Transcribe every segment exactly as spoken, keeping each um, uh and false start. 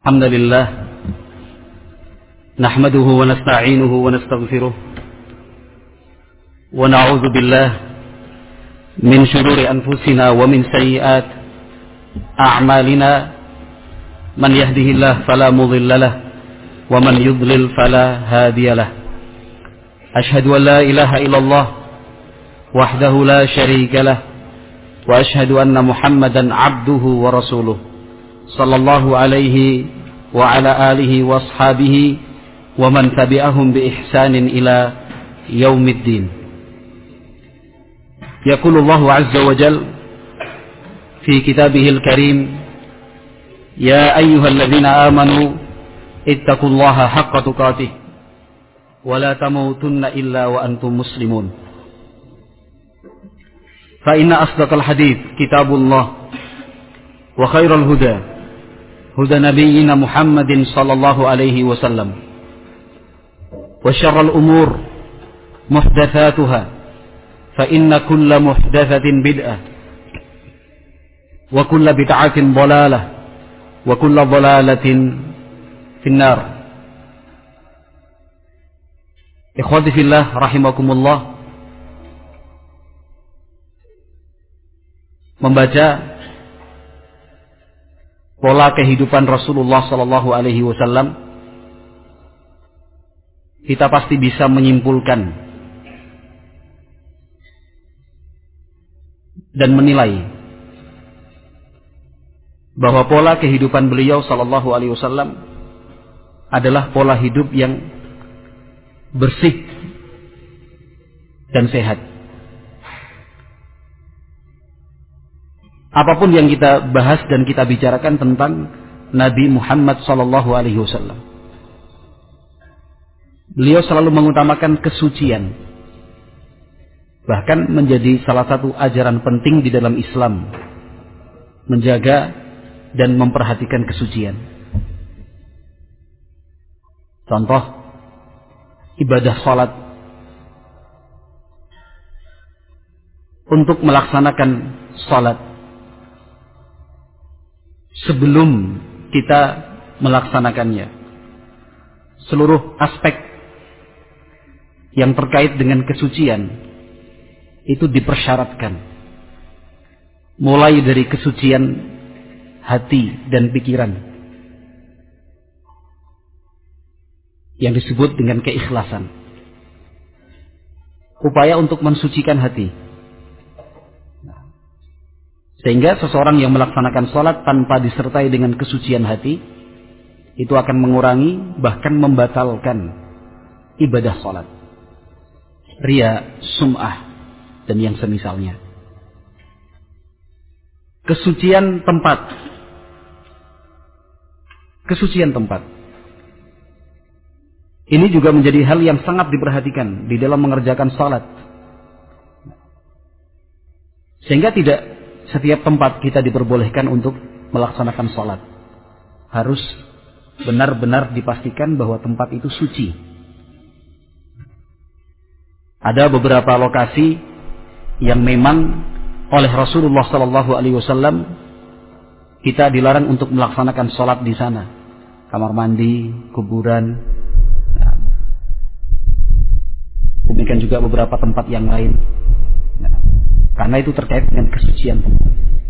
Alhamdulillah, nahmaduhu wa nasta'inuhu wa nastaghfiruh wa na'udzu billah min shururi anfusina wa min sayyi'at a'malina. Man yahdihillahu fala mudilla lahu wa man yudlil fala hadiya lahu. Ashhadu an la ilaha illallah wahdahu la syarika lahu wa ashhadu anna Muhammadan 'abduhu wa rasuluh sallallahu alaihi wa ala alihi wa ashabihi wa man tabi'ahum bi ihsanin ila yaumiddin. Yaqulu Allahu 'azza wa jalla fi kitabihil karim, ya ayyuhalladzina amanu ittaqullaha haqqa tuqatih wa la tamutunna illa wa antum muslimun. Fa inna asdaqal hadits kitabullah wa khairal huda huda nabiyyina Muhammadin sallallahu alaihi wasallam wa syarrul umur muhdatsatuha fa inna kulla muhdatsatin bid'ah wa kulla bid'atin dhalalah wa kulla dhalalatin finnar. Ikhwati fillah rahimakumullah, membaca pola kehidupan Rasulullah sallallahu alaihi wasallam, kita pasti bisa menyimpulkan dan menilai bahwa pola kehidupan beliau sallallahu alaihi wasallam adalah pola hidup yang bersih dan sehat. Apapun yang kita bahas dan kita bicarakan tentang Nabi Muhammad sallallahu alaihi wasallam, beliau selalu mengutamakan kesucian. Bahkan menjadi salah satu ajaran penting di dalam Islam, menjaga dan memperhatikan kesucian. Contoh, ibadah salat. Untuk melaksanakan salat, sebelum kita melaksanakannya, seluruh aspek yang terkait dengan kesucian itu dipersyaratkan, mulai dari kesucian hati dan pikiran yang disebut dengan keikhlasan, upaya untuk mensucikan hati. Sehingga seseorang yang melaksanakan sholat tanpa disertai dengan kesucian hati, itu akan mengurangi, bahkan membatalkan ibadah sholat. Ria, sum'ah, dan yang semisalnya. Kesucian tempat. Kesucian tempat. Ini juga menjadi hal yang sangat diperhatikan di dalam mengerjakan sholat. Sehingga tidak setiap tempat kita diperbolehkan untuk melaksanakan sholat. Harus benar-benar dipastikan bahwa tempat itu suci. Ada beberapa lokasi yang memang oleh Rasulullah sallallahu alaihi wasallam kita dilarang untuk melaksanakan sholat di sana. Kamar mandi, kuburan, nah, demikian juga beberapa tempat yang lain. Nah, karena itu terkait dengan kesucian tempat.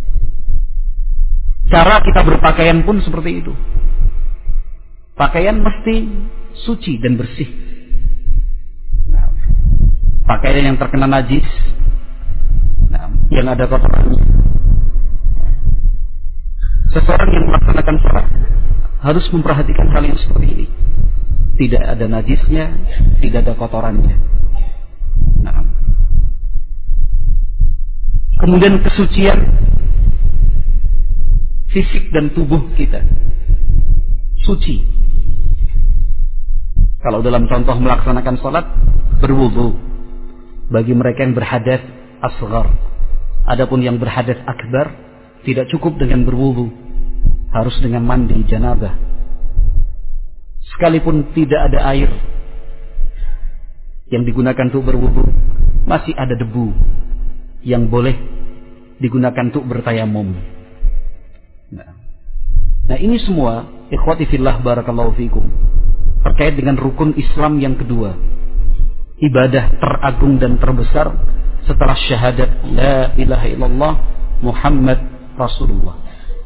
Cara kita berpakaian pun seperti itu. Pakaian mesti suci dan bersih. Nah, pakaian yang terkena najis, nah, yang ada kotorannya. Seseorang yang melaksanakan sholat harus memperhatikan hal yang seperti ini. Tidak ada najisnya, tidak ada kotorannya. Nah, kemudian kesucian fisik dan tubuh kita suci. Kalau dalam contoh melaksanakan sholat, berwudu bagi mereka yang berhadas asghar. Adapun yang berhadas akbar, tidak cukup dengan berwudu, harus dengan mandi janabah. Sekalipun tidak ada air yang digunakan untuk berwudu, masih ada debu yang boleh digunakan untuk bertayamum. Nah, Nah, ini semua ikhwati fillah barakallahu fikum terkait dengan rukun Islam yang kedua, ibadah teragung dan terbesar setelah syahadat la ilaha illallah Muhammad Rasulullah.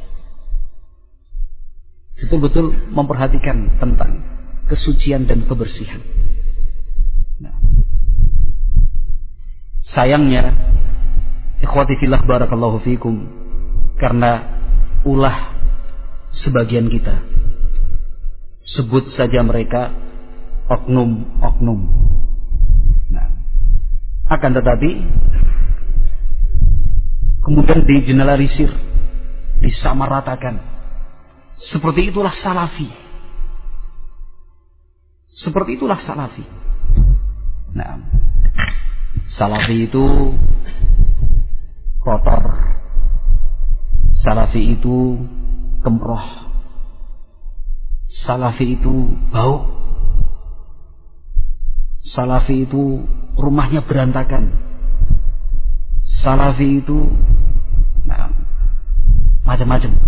Betul-betul memperhatikan tentang kesucian dan kebersihan. Nah, sayangnya ikhwati fillah barakallahu fikum, karena ulah sebagian kita, sebut saja mereka oknum-oknum. Nah, akan tetapi kemudian digeneralisir, disamaratakan. Seperti itulah salafi. Seperti itulah salafi. Nah, salafi itu kotor. Salafi itu kemroh. Salafi itu bau. Salafi itu rumahnya berantakan. Salafi itu nah, macam-macam.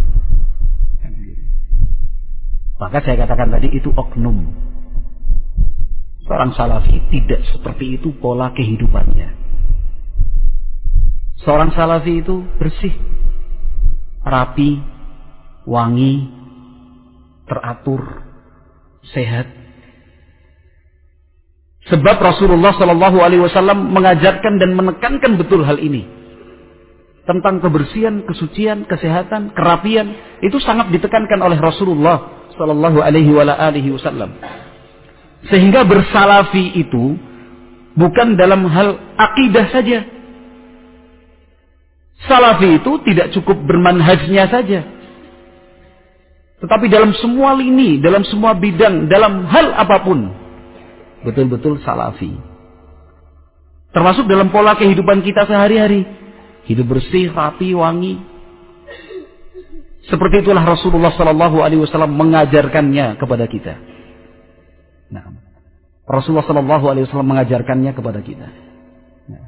Maka saya katakan tadi itu oknum. Seorang salafi tidak seperti itu pola kehidupannya. Seorang salafi itu bersih, rapi, wangi, teratur, sehat. Sebab Rasulullah Shallallahu Alaihi Wasallam mengajarkan dan menekankan betul hal ini. Tentang kebersihan, kesucian, kesehatan, kerapian, itu sangat ditekankan oleh Rasulullah Sallallahu alaihi wa alihi wasallam. Sehingga bersalafi itu bukan dalam hal akidah saja. Salafi itu tidak cukup bermanhajnya saja, tetapi dalam semua lini, dalam semua bidang, dalam hal apapun, betul-betul salafi. Termasuk dalam pola kehidupan kita sehari-hari, hidup bersih, rapi, wangi. Seperti itulah Rasulullah Sallallahu Alaihi Wasallam mengajarkannya kepada kita. Nah, Rasulullah Sallallahu Alaihi Wasallam mengajarkannya kepada kita. Nah,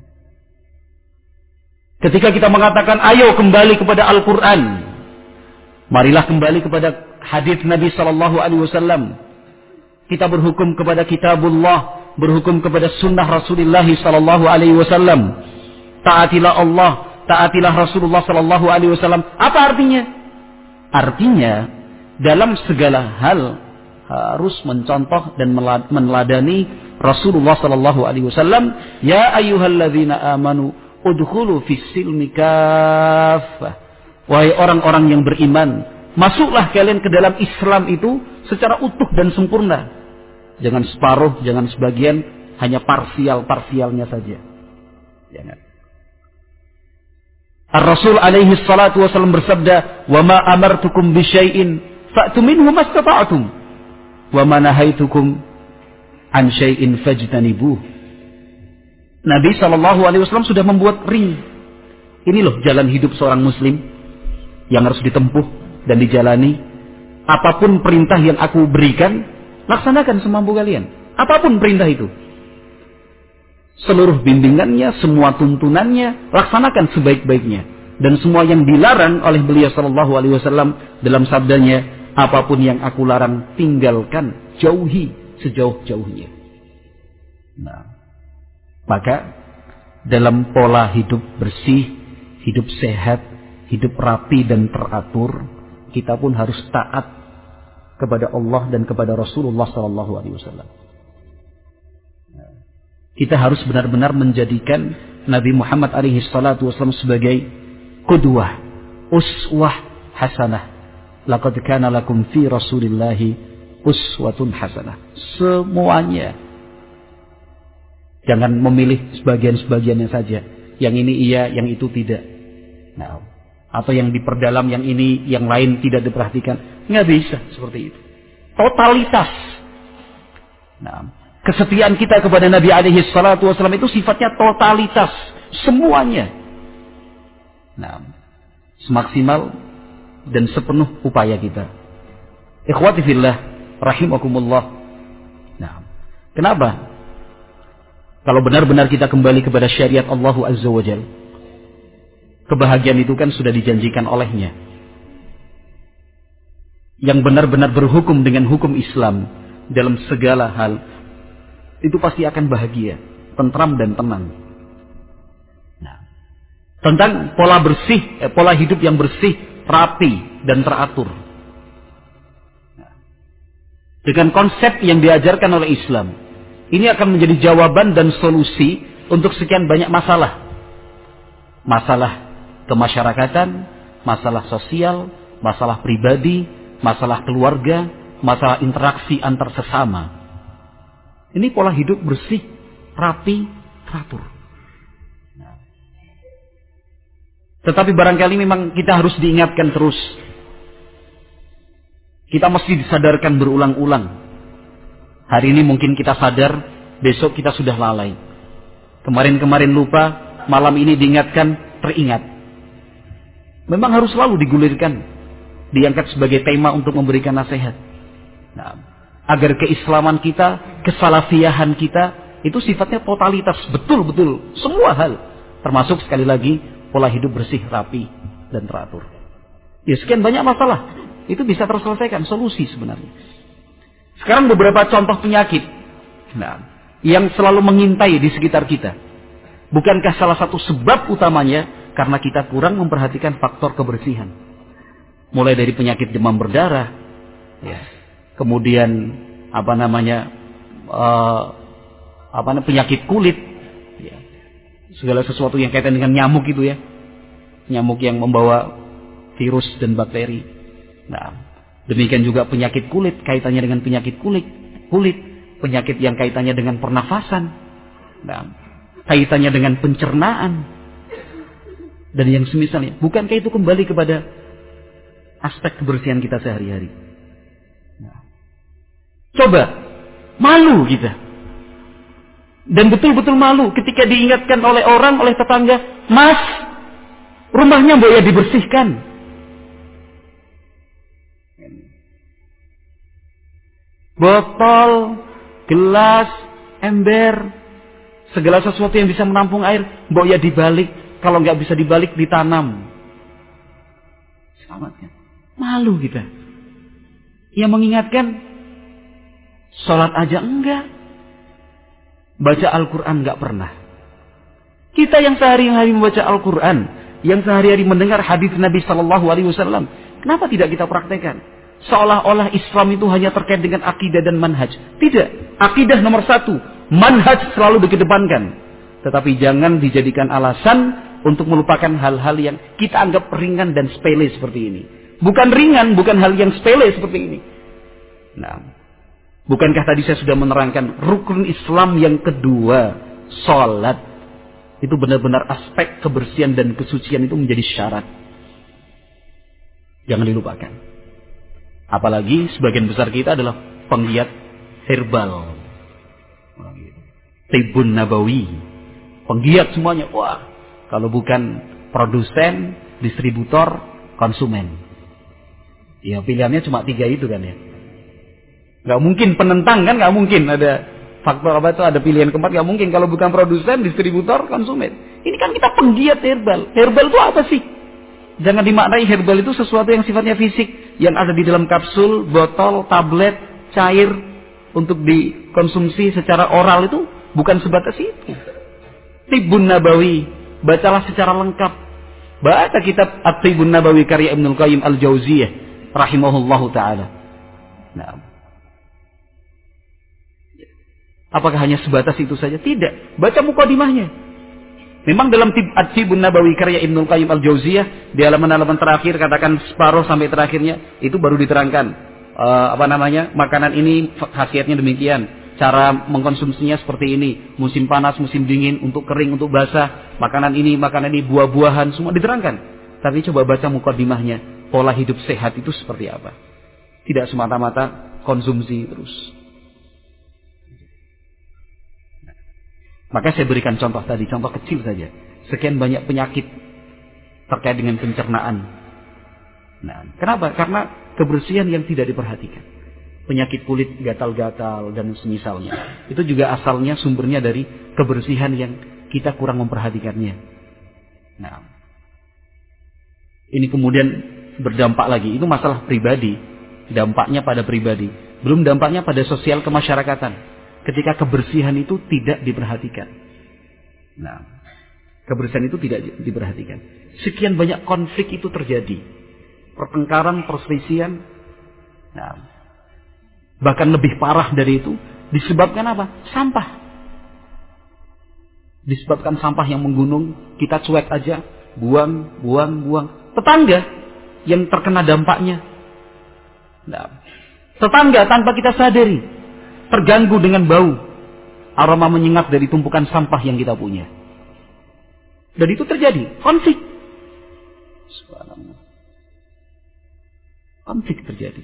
ketika kita mengatakan, ayo kembali kepada Al-Quran, marilah kembali kepada hadis Nabi Sallallahu Alaihi Wasallam. Kita berhukum kepada Kitabullah, berhukum kepada Sunnah Rasulullah Sallallahu Alaihi Wasallam. Taatilah Allah, taatilah Rasulullah Sallallahu Alaihi Wasallam. Apa artinya? Artinya, dalam segala hal harus mencontoh dan meneladani Rasulullah Sallallahu Alaihi Wasallam. Ya ayyuhalladzina amanu udkhulu fis silmi kaffah. Wahai orang-orang yang beriman, masuklah kalian ke dalam Islam itu secara utuh dan sempurna. Jangan separuh, jangan sebagian, hanya parsial-parsialnya saja. Jangan. Ar-Rasul alaihi salatu wasallam bersabda, "Wa ma amartukum bi syai'in fa'tu minhu mastata'tum, wa ma nahaitukum an syai'in fajtanibuh." Nabi sallallahu alaihi wasallam sudah membuat ring. Ini loh jalan hidup seorang muslim yang harus ditempuh dan dijalani. Apapun perintah yang aku berikan, laksanakan semampu kalian. Apapun perintah itu. Seluruh bimbingannya, semua tuntunannya, laksanakan sebaik-baiknya. Dan semua yang dilarang oleh beliau sallallahu alaihi wasallam dalam sabdanya, apapun yang aku larang, tinggalkan, jauhi sejauh-jauhnya. Nah, maka dalam pola hidup bersih, hidup sehat, hidup rapi dan teratur, kita pun harus taat kepada Allah dan kepada Rasulullah sallallahu alaihi wasallam. Kita harus benar-benar menjadikan Nabi Muhammad alaihi salatu wasallam sebagai qudwah, uswah hasanah. Laqad kana lakum fi Rasulillahi uswatun hasanah. Semuanya. Jangan memilih sebagian-sebagiannya saja. Yang ini iya, yang itu tidak. Nah, atau yang diperdalam, yang ini, yang lain tidak diperhatikan. Nggak bisa seperti itu. Totalitas. Nah, kesetiaan kita kepada Nabi alaihi salatu wasallam itu sifatnya totalitas. Semuanya. Nah, semaksimal dan sepenuh upaya kita. Ikhwati fillah, rahimakumullah. Nah, kenapa? Kalau benar-benar kita kembali kepada syariat Allah Azza wa Jalla, kebahagiaan itu kan sudah dijanjikan olehnya. yang benar-benar berhukum dengan hukum Islam dalam segala hal, itu pasti akan bahagia, tentram dan tenang. Nah, tentang pola bersih, eh, pola hidup yang bersih, rapi dan teratur. Nah, dengan konsep yang diajarkan oleh Islam, ini akan menjadi jawaban dan solusi untuk sekian banyak masalah. Masalah kemasyarakatan, masalah sosial, masalah pribadi, masalah keluarga, masalah interaksi antar sesama. Ini pola hidup bersih, rapi, teratur. Nah. Tetapi barangkali memang kita harus diingatkan terus. Kita mesti disadarkan berulang-ulang. Hari ini mungkin kita sadar, besok kita sudah lalai. Kemarin-kemarin lupa, malam ini diingatkan, teringat. Memang harus selalu digulirkan, diangkat sebagai tema untuk memberikan nasihat. Nah, agar keislaman kita, kesalafiyahan kita, itu sifatnya totalitas, betul-betul, semua hal. Termasuk sekali lagi, pola hidup bersih, rapi, dan teratur. Ya sekian banyak masalah, itu bisa terselesaikan, solusi sebenarnya. Sekarang beberapa contoh penyakit, nah, yang selalu mengintai di sekitar kita. Bukankah salah satu sebab utamanya karena kita kurang memperhatikan faktor kebersihan? Mulai dari penyakit demam berdarah, ya. Kemudian apa namanya, uh, apa namanya penyakit kulit, ya. Segala sesuatu yang kaitan dengan nyamuk itu ya, nyamuk yang membawa virus dan bakteri. Nah, demikian juga penyakit kulit, kaitannya dengan penyakit kulit, kulit, penyakit yang kaitannya dengan pernafasan, nah, kaitannya dengan pencernaan, dan yang semisalnya. Bukankah itu kembali kepada aspek kebersihan kita sehari-hari? Nah, coba, malu kita. Dan betul-betul malu ketika diingatkan oleh orang, oleh tetangga, "Mas, rumahnya mbok ya dibersihkan." Botol, gelas, ember, segala sesuatu yang bisa menampung air, mbok ya dibalik. Kalau nggak bisa dibalik, ditanam. Selamatkan. Malu kita. Yang mengingatkan, sholat aja enggak. Baca Al-Quran nggak pernah. Kita yang sehari-hari membaca Al-Quran, yang sehari-hari mendengar hadis Nabi Shallallahu Alaihi Wasallam, kenapa tidak kita praktekkan? Seolah-olah Islam itu hanya terkait dengan akidah dan manhaj. Tidak. Akidah nomor satu, manhaj selalu dikedepankan. Tetapi jangan dijadikan alasan untuk melupakan hal-hal yang kita anggap ringan dan sepele seperti ini. Bukan ringan, bukan hal yang sepele seperti ini. Nah, bukankah tadi saya sudah menerangkan rukun Islam yang kedua, sholat. Itu benar-benar aspek kebersihan dan kesucian itu menjadi syarat. Jangan dilupakan. Apalagi sebagian besar kita adalah penggiat herbal. Tibun Nabawi. Penggiat semuanya. Wah, kalau bukan produsen, distributor, konsumen. Ya pilihannya cuma tiga itu kan ya. Gak mungkin penentang kan, gak mungkin ada faktor apa itu, ada pilihan keempat, gak mungkin. Kalau bukan produsen, distributor, konsumen. Ini kan kita penggiat herbal. Herbal itu apa sih? Jangan dimaknai herbal itu sesuatu yang sifatnya fisik, yang ada di dalam kapsul, botol, tablet, cair untuk dikonsumsi secara oral, itu bukan sebatas itu. Tibun Nabawi, bacalah secara lengkap. Baca kitab At-Tibun Nabawi karya Ibnul Qayyim Al-Jauziyah rahimahullahu taala. Nah, apakah hanya sebatas itu saja? Tidak. Baca mukadimahnya. Memang dalam At-Tibun Nabawi karya Ibnul Qayyim Al-Jauziyah di halaman-halaman terakhir, katakan separuh sampai terakhirnya, itu baru diterangkan uh, apa namanya, makanan ini khasiatnya demikian, cara mengkonsumsinya seperti ini, musim panas, musim dingin, untuk kering, untuk basah, makanan ini, makanan ini, buah-buahan, semua diterangkan. Tapi coba baca mukadimahnya, pola hidup sehat itu seperti apa? Tidak semata-mata konsumsi terus. Maka saya berikan contoh tadi, contoh kecil saja. Sekian banyak penyakit terkait dengan pencernaan. Nah, kenapa? Karena kebersihan yang tidak diperhatikan. Penyakit kulit gatal-gatal dan semisalnya. Itu juga asalnya sumbernya dari kebersihan yang kita kurang memperhatikannya. Nah, ini kemudian berdampak lagi. Itu masalah pribadi. dampaknya pada pribadi, belum dampaknya pada sosial kemasyarakatan. Ketika kebersihan itu tidak diperhatikan. Nah, kebersihan itu tidak diperhatikan. Sekian banyak konflik itu terjadi. Pertengkaran, perselisihan. Nah, bahkan lebih parah dari itu disebabkan apa? Sampah. Disebabkan sampah yang menggunung, kita cuek aja, buang, buang, buang. Tetangga yang terkena dampaknya. Nah, tetangga tanpa kita sadari terganggu dengan bau aroma menyengat dari tumpukan sampah yang kita punya. Dan itu terjadi konflik. Subhanallah. Konflik terjadi.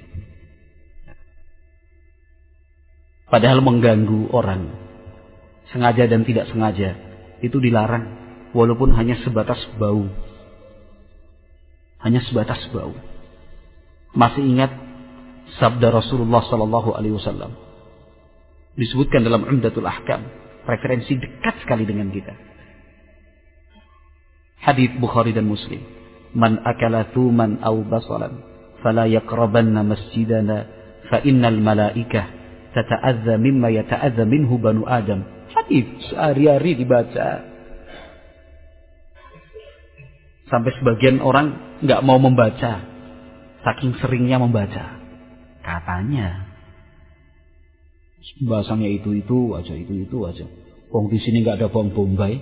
Padahal mengganggu orang sengaja dan tidak sengaja itu dilarang, walaupun hanya sebatas bau. Hanya sebatas bau. Masih ingat sabda Rasulullah sallallahu alaihi wasallam? Disebutkan dalam Umdatul Ahkam, referensi dekat sekali dengan kita. Hadits Bukhari dan Muslim. Man akala thuman aw basalan fala yaqrabanna masjidana fa innal malaikah tata'adza mimma yata'adza minhu banu Adam. Hadits sehari-hari dibaca. Sampai sebagian orang nggak mau membaca, saking seringnya membaca. Katanya bahasanya itu-itu aja, itu-itu aja. Wong di sini nggak ada bawang bombay.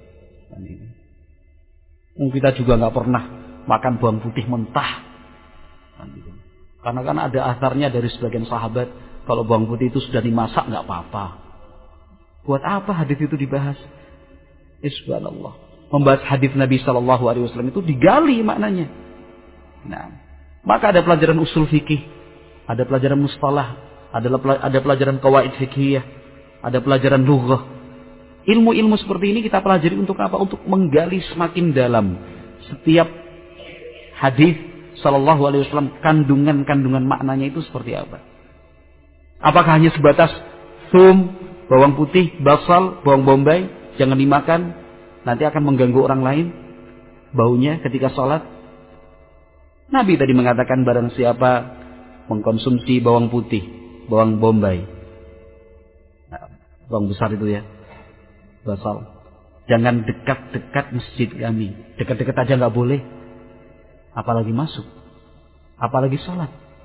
Wong kita juga nggak pernah makan bawang putih mentah. Karena kan ada asarnya dari sebagian sahabat, kalau bawang putih itu sudah dimasak nggak apa-apa. Buat apa hadis itu dibahas? Subhanallah. Membahas hadis Nabi Shallallahu Alaihi Wasallam itu digali maknanya. Nah, maka ada pelajaran usul fikih, ada pelajaran mustalah, ada ada pelajaran qawaid fikihiyah, ada pelajaran lughah. Ilmu-ilmu seperti ini kita pelajari untuk apa? Untuk menggali semakin dalam setiap hadis Shallallahu Alaihi Wasallam, kandungan-kandungan maknanya itu seperti apa? Apakah hanya sebatas sum, bawang putih, basal, bawang bombay, jangan dimakan, nanti akan mengganggu orang lain baunya ketika sholat? Nabi tadi mengatakan barang siapa mengkonsumsi bawang putih, bawang bombay, nah, bawang besar itu ya, basal, jangan dekat-dekat masjid kami. Dekat-dekat aja nggak boleh, apalagi masuk, apalagi sholat.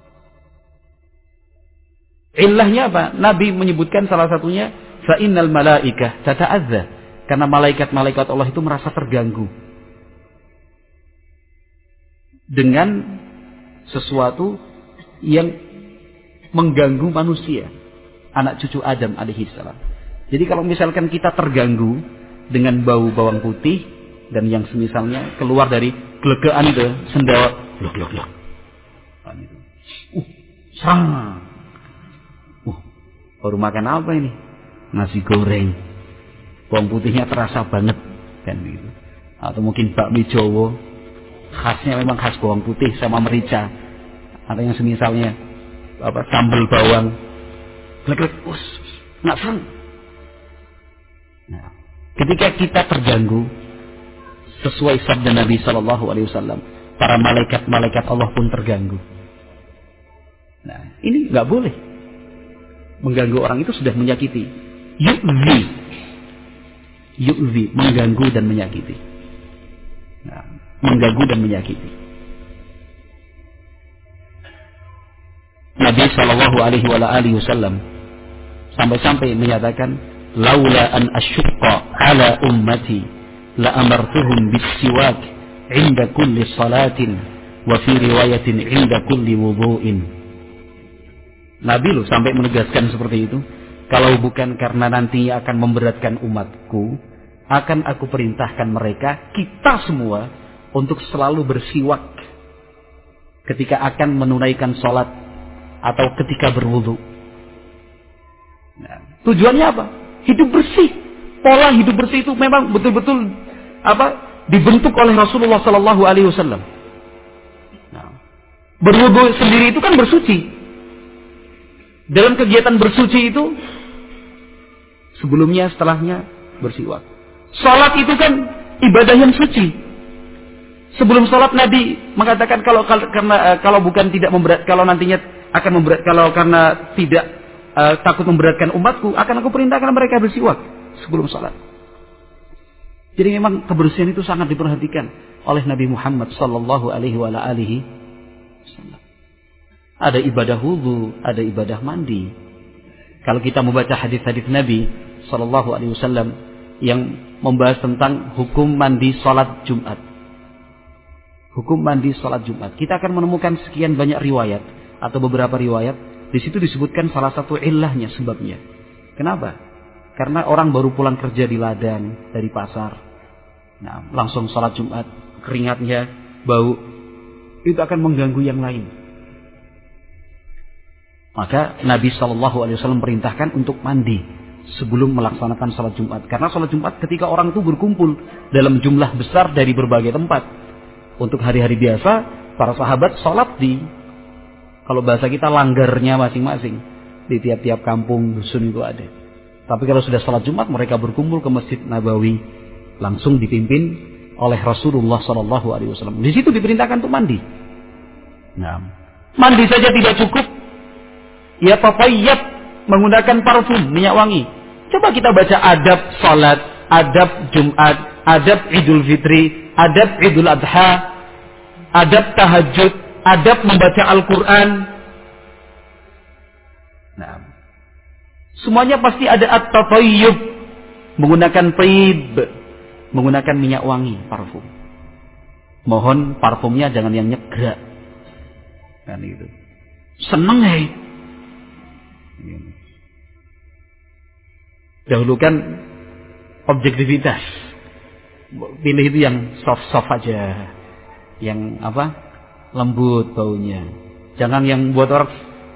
Illahnya apa? Nabi menyebutkan salah satunya, fa innal malaikah tata'adza, karena malaikat-malaikat Allah itu merasa terganggu dengan sesuatu yang mengganggu manusia, anak cucu Adam alaihissalam. Jadi kalau misalkan kita terganggu dengan bau bawang putih dan yang semisalnya keluar dari gelegaan itu sendawa, glok glok glok, uh, sang, uh, baru makan apa ini? Nasi goreng, bawang putihnya terasa banget kan gitu. Atau mungkin bakmi Jawa, khasnya memang khas bawang putih sama merica, atau yang semisalnya apa sambal bawang, glek glek, us, nggak sang. Nah, ketika kita terganggu, sesuai sabda Nabi Shallallahu Alaihi Wasallam, para malaikat-malaikat Allah pun terganggu. Nah, ini nggak boleh. Mengganggu orang itu sudah menyakiti. Yu'zi, yu'zi, mengganggu dan menyakiti. Nah, mengganggu dan menyakiti. Nabi Shallallahu Alaihi Wasallam sampai-sampai menyatakan, laula an asyqa ala ummati la amartuhum bis-siwak 'inda kulli salatin wa fi riwayatin 'inda kulli wudu'in. Nabi loh sampai menegaskan seperti itu, kalau bukan karena nantinya akan memberatkan umatku, akan aku perintahkan mereka, kita semua, untuk selalu bersiwak ketika akan menunaikan salat atau ketika berwudu. Nah, tujuannya apa? Hidup bersih. Pola hidup bersih itu memang betul-betul apa? Dibentuk oleh Rasulullah Sallallahu Alaihi Wasallam. Nah, berwudu sendiri itu kan bersuci. Dalam kegiatan bersuci itu sebelumnya, setelahnya bersiwak. Salat itu kan ibadah yang suci. Sebelum salat Nabi mengatakan kalau karena kalau bukan tidak memberat, kalau nantinya akan memberat, kalau karena tidak uh, takut memberatkan umatku, akan aku perintahkan mereka bersiwak sebelum salat. Jadi memang kebersihan itu sangat diperhatikan oleh Nabi Muhammad sallallahu alaihi wasallam. Ada ibadah wudu, ada ibadah mandi. Kalau kita membaca hadis-hadis Nabi sallallahu alaihi wasallam yang membahas tentang hukum mandi salat Jumat. Hukum mandi salat Jumat. Kita akan menemukan sekian banyak riwayat atau beberapa riwayat. Di situ disebutkan salah satu illahnya, sebabnya. Kenapa? Karena orang baru pulang kerja di ladang, dari pasar. Nah, langsung salat Jumat, keringatnya, bau, itu akan mengganggu yang lain. Maka Nabi shallallahu alaihi wasallam perintahkan untuk mandi sebelum melaksanakan salat Jumat. Karena salat Jumat ketika orang itu berkumpul dalam jumlah besar dari berbagai tempat. Untuk hari-hari biasa, para sahabat salat di, kalau bahasa kita, langgarnya masing-masing. Di tiap-tiap kampung, dusun itu ada. Tapi kalau sudah salat Jumat, mereka berkumpul ke Masjid Nabawi, langsung dipimpin oleh Rasulullah shallallahu alaihi wasallam. Di situ diperintahkan untuk mandi. Nah, mandi saja tidak cukup. Ya tatayyab, menggunakan parfum, minyak wangi. Coba kita baca adab salat, adab Jumat, adab Idul Fitri, adab Idul Adha, adab tahajud, adab membaca Al-Quran. Nah, semuanya pasti ada at-tatayyub, menggunakan tib, menggunakan minyak wangi, parfum. Mohon parfumnya jangan yang nyegrak. Kan itu. Seneng ya. Dahulukan objektivitas. Pilih itu yang soft-soft aja. Yang apa? Lembut baunya. Jangan yang buat orang.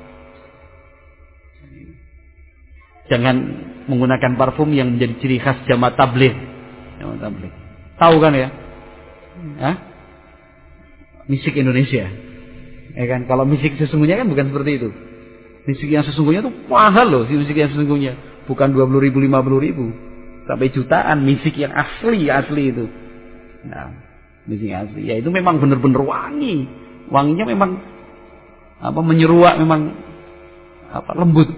Jangan menggunakan parfum yang menjadi ciri khas jamaah tabligh. Jamaah tabligh. Tahu kan ya? Hah? Misik Indonesia. Ya kan? Kalau misik sesungguhnya kan bukan seperti itu. Misik yang sesungguhnya tuh mahal loh, si misik yang sesungguhnya. Bukan dua puluh ribu, lima puluh ribu. Sampai jutaan misik yang asli, asli itu. Nah, misik asli. Ya itu memang benar-benar wangi. Wanginya memang apa menyeruak, memang apa lembut.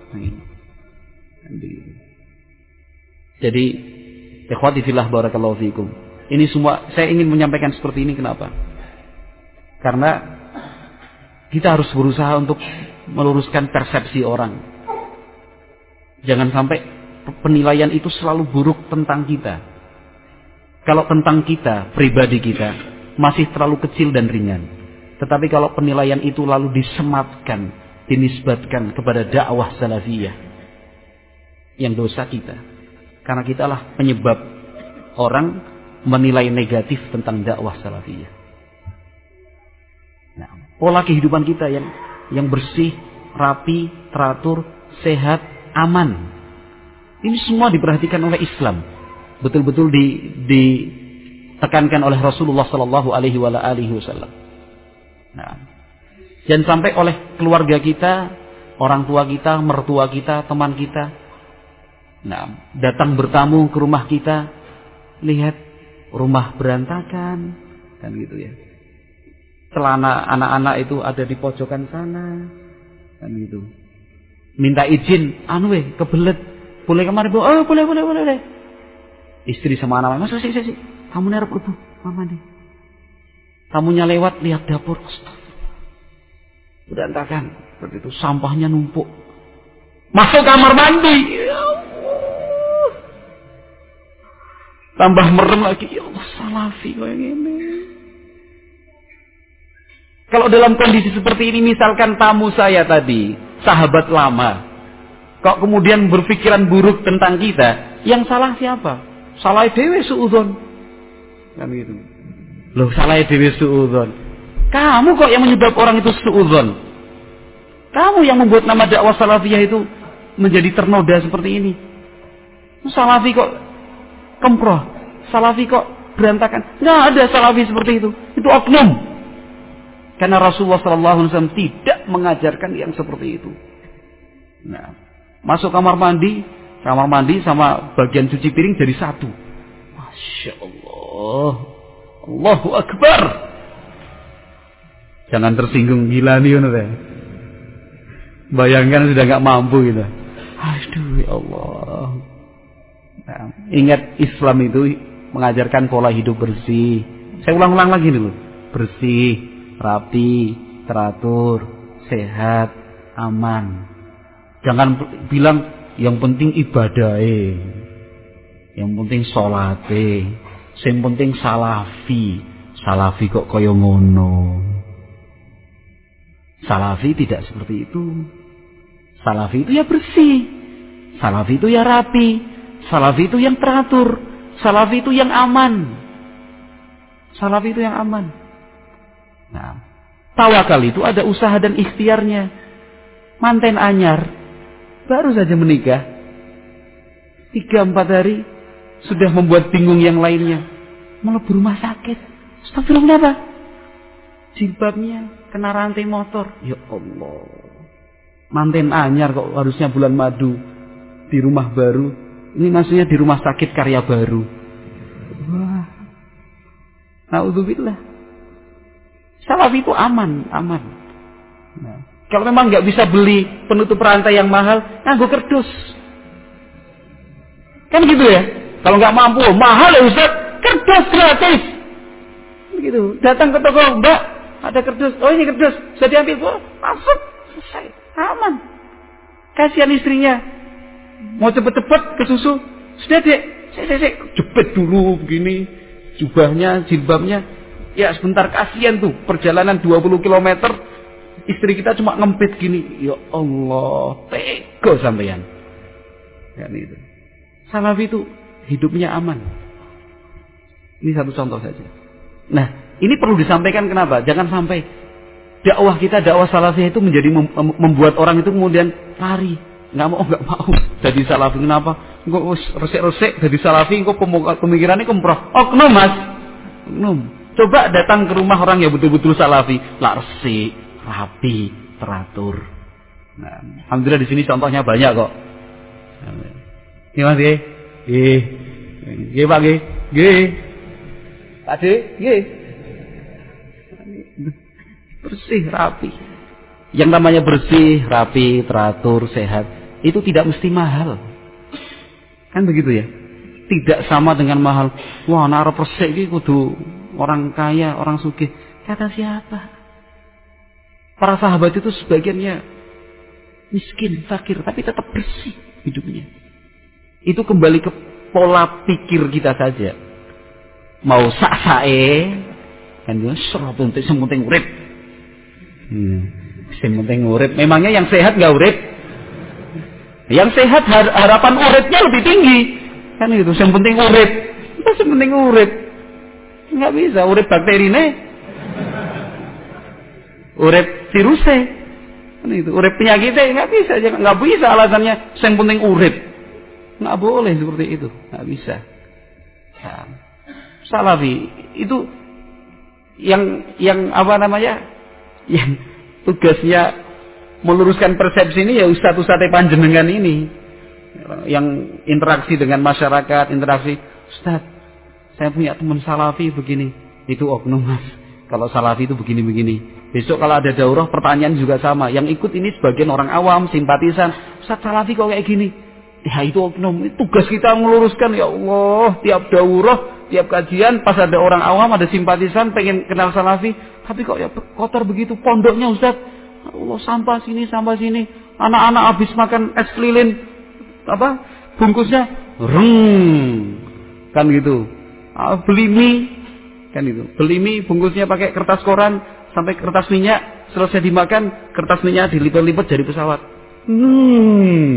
Jadi, ikhwati fillah barakallahu fikum. Ini semua saya ingin menyampaikan seperti ini, kenapa? Karena kita harus berusaha untuk meluruskan persepsi orang. Jangan sampai penilaian itu selalu buruk tentang kita. Kalau tentang kita, pribadi kita, masih terlalu kecil dan ringan. Tetapi kalau penilaian itu lalu disematkan, dinisbatkan kepada dakwah salafiyah, yang dosa kita. Karena kitalah penyebab orang menilai negatif tentang dakwah salafiyah. Nah, pola kehidupan kita yang yang bersih, rapi, teratur, sehat, aman. Ini semua diperhatikan oleh Islam. Betul-betul di, ditekankan oleh Rasulullah Sallallahu Alaihi Wasallam. Nah, jangan sampai oleh keluarga kita, orang tua kita, mertua kita, teman kita, nah, datang bertamu ke rumah kita, lihat rumah berantakan, kan gitu ya. Celana anak-anak itu ada di pojokan sana, kan gitu. Minta izin, anu weh, kebelet, boleh kemarin bu, oh boleh boleh boleh deh. Istri sama anak, mas sih sih, kamu nerap ibu, mama nih. Tamunya lewat, lihat dapur, berantakan, seperti itu, sampahnya numpuk. Masuk kamar mandi, ya Allah. Tambah merem lagi, ya Allah salafi kok yang ini. Kalau dalam kondisi seperti ini, misalkan tamu saya tadi, sahabat lama, kok kemudian berpikiran buruk tentang kita, yang salah siapa? Salah dewe suudzon. Kan gitu. Loh, salah dewe suudzon. Kamu kok yang menyebab orang itu suudzon. Kamu yang membuat nama dakwah salafiyah itu menjadi ternoda seperti ini. Salafi kok kemproh, salafi kok berantakan. Nggak ada salafi seperti itu. Itu oknum. Karena Rasulullah Sallallahu Alaihi Wasallam tidak mengajarkan yang seperti itu. Nah, masuk kamar mandi, kamar mandi sama bagian cuci piring jadi satu. Masya Allah, Allahu Akbar. Jangan tersinggung, gila nih, Bayangkan sudah nggak mampu gitu. Aduh ya Allah. Nah, ingat Islam itu mengajarkan pola hidup bersih. Saya ulang-ulang lagi dulu. Bersih, rapi, teratur, sehat, aman. Jangan bilang yang penting ibadah, yang penting sholat, yang penting salafi. Salafi kok kaya ngono. Salafi tidak seperti itu. Salafi itu ya bersih. Salafi itu ya rapi. Salafi itu yang teratur. Salafi itu yang aman. Salafi itu yang aman. Nah, tawakal itu ada usaha dan ikhtiarnya. Manten anyar baru saja menikah, tiga empat hari sudah membuat bingung yang lainnya, malah berumah sakit. Astagfirullah, apa? Jilbabnya kena rantai motor. Ya Allah. Manten anyar kok harusnya bulan madu di rumah baru. Ini maksudnya di rumah sakit karya baru. Wah. Naudzubillah. Salafi itu aman, aman. Nah, kalau memang nggak bisa beli penutup rantai yang mahal, nganggo kerdus. Kan gitu ya. Kalau nggak mampu, mahal ya Ustaz, kerdus gratis. Begitu. Datang ke toko, Mbak, ada kerdus. Oh ini kerdus, bisa diambil. Oh, masuk, selesai, aman. Kasihan istrinya, mau cepet-cepet ke susu, sudah dek, saya, saya, saya jepit dulu begini, jubahnya, jilbabnya. Ya sebentar, kasihan tuh perjalanan dua puluh kilometer. Istri kita cuma ngempit gini. Ya Allah, tega sampeyan. Kan itu. Salafi itu hidupnya aman. Ini satu contoh saja. Nah, ini perlu disampaikan kenapa? Jangan sampai dakwah kita, dakwah salafi itu menjadi mem membuat orang itu kemudian lari. Nggak mau, nggak mau jadi salafi. Kenapa? Engkau resek-resek jadi salafi, engkau pemikirannya kemproh. Oknum mas, oknum. Coba datang ke rumah orang yang betul-betul salafi, lah resik, rapi, teratur. Nah, alhamdulillah di sini contohnya banyak kok. Gimana sih? Gih, gih pak gih, gih, tadi gih, bersih, rapi. Yang namanya bersih, rapi, teratur, sehat, itu tidak mesti mahal. Kan begitu ya? Tidak sama dengan mahal. Wah, nara persik ini kudu orang kaya, orang sugih. Kata siapa? Para sahabat itu sebagiannya miskin, fakir, tapi tetap bersih hidupnya. Itu kembali ke pola pikir kita saja. Mau sak-sae, kan yo serap untuk sing penting urip. Hmm, sing penting urip. Memangnya yang sehat enggak urip? Yang sehat har harapan uripnya lebih tinggi. Kan itu, yang penting urip. Itu yang penting urip. Enggak bisa urip bakterine. Urip virusnya. Kan itu, urip penyakitnya enggak bisa, enggak bisa alasannya yang penting urip. Enggak boleh seperti itu, enggak bisa. Nah, salafi itu yang yang apa namanya? Yang tugasnya meluruskan persepsi ini ya ustaz-ustaz panjenengan ini. Yang interaksi dengan masyarakat, interaksi, Ustaz, saya punya teman salafi begini, itu oknum mas. Kalau salafi itu begini-begini. Besok kalau ada daurah pertanyaan juga sama. Yang ikut ini sebagian orang awam, simpatisan. Ustaz salafi kok kayak gini? Ya itu oknum. Tugas kita meluruskan, ya Allah. Tiap daurah, tiap kajian, pas ada orang awam, ada simpatisan, pengen kenal salafi. Tapi kok ya kotor begitu pondoknya Ustaz. Allah, sampah sini, sampah sini. Anak-anak habis makan es lilin. Apa? Bungkusnya. Reng. Kan gitu. Beli mie. Kan itu, beli mie bungkusnya pakai kertas koran sampai kertas minyak, selesai dimakan kertas minyak dilipat-lipat jadi pesawat. Hmm.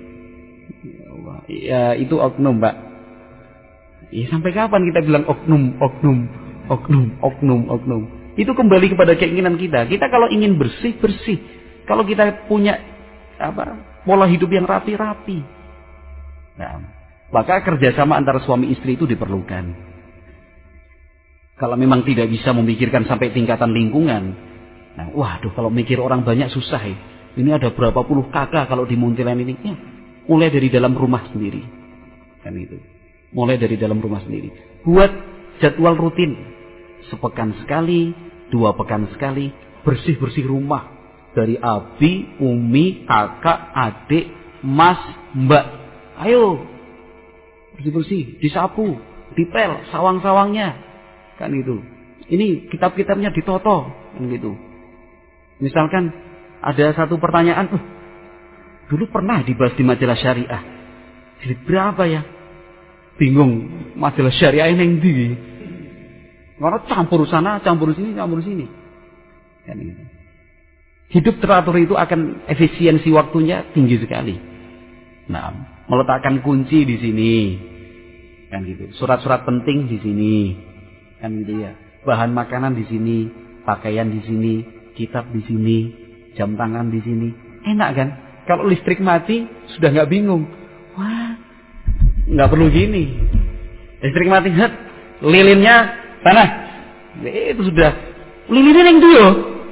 Ya itu oknum, Pak. Ya sampai kapan kita bilang oknum, oknum, oknum, oknum, oknum? Itu kembali kepada keinginan kita. Kita kalau ingin bersih, bersih. Kalau kita punya apa? Pola hidup yang rapi-rapi. Nah, maka kerjasama antara suami istri itu diperlukan. Kalau memang tidak bisa memikirkan sampai tingkatan lingkungan, nah, waduh, kalau mikir orang banyak susah ya. Ini ada berapa puluh kakak kalau di Muntilan ini, ya, mulai dari dalam rumah sendiri, kan itu, mulai dari dalam rumah sendiri. Buat jadwal rutin, sepekan sekali, dua pekan sekali, bersih bersih rumah, Dari abi, umi, kakak, adik, mas, mbak. Ayo bersih-bersih, disapu, dipel sawang-sawangnya. Kan gitu. Ini kitab-kitabnya ditoto, kan gitu. Misalkan ada satu pertanyaan, uh, dulu pernah dibahas di majalah syariah. Jadi berapa ya? Bingung, majalah syariah ini yang di. Karena campur sana, campur sini, campur sini. Kan gitu. Hidup teratur itu akan efisiensi waktunya tinggi sekali. Nah, meletakkan kunci di sini, kan gitu. Surat-surat penting di sini, kan gitu ya. Bahan makanan di sini, pakaian di sini, kitab di sini, jam tangan di sini. Enak kan? Kalau listrik mati sudah nggak bingung. Wah, nggak perlu gini. Listrik mati, het, lilinnya sana. Itu sudah lilinnya yang itu.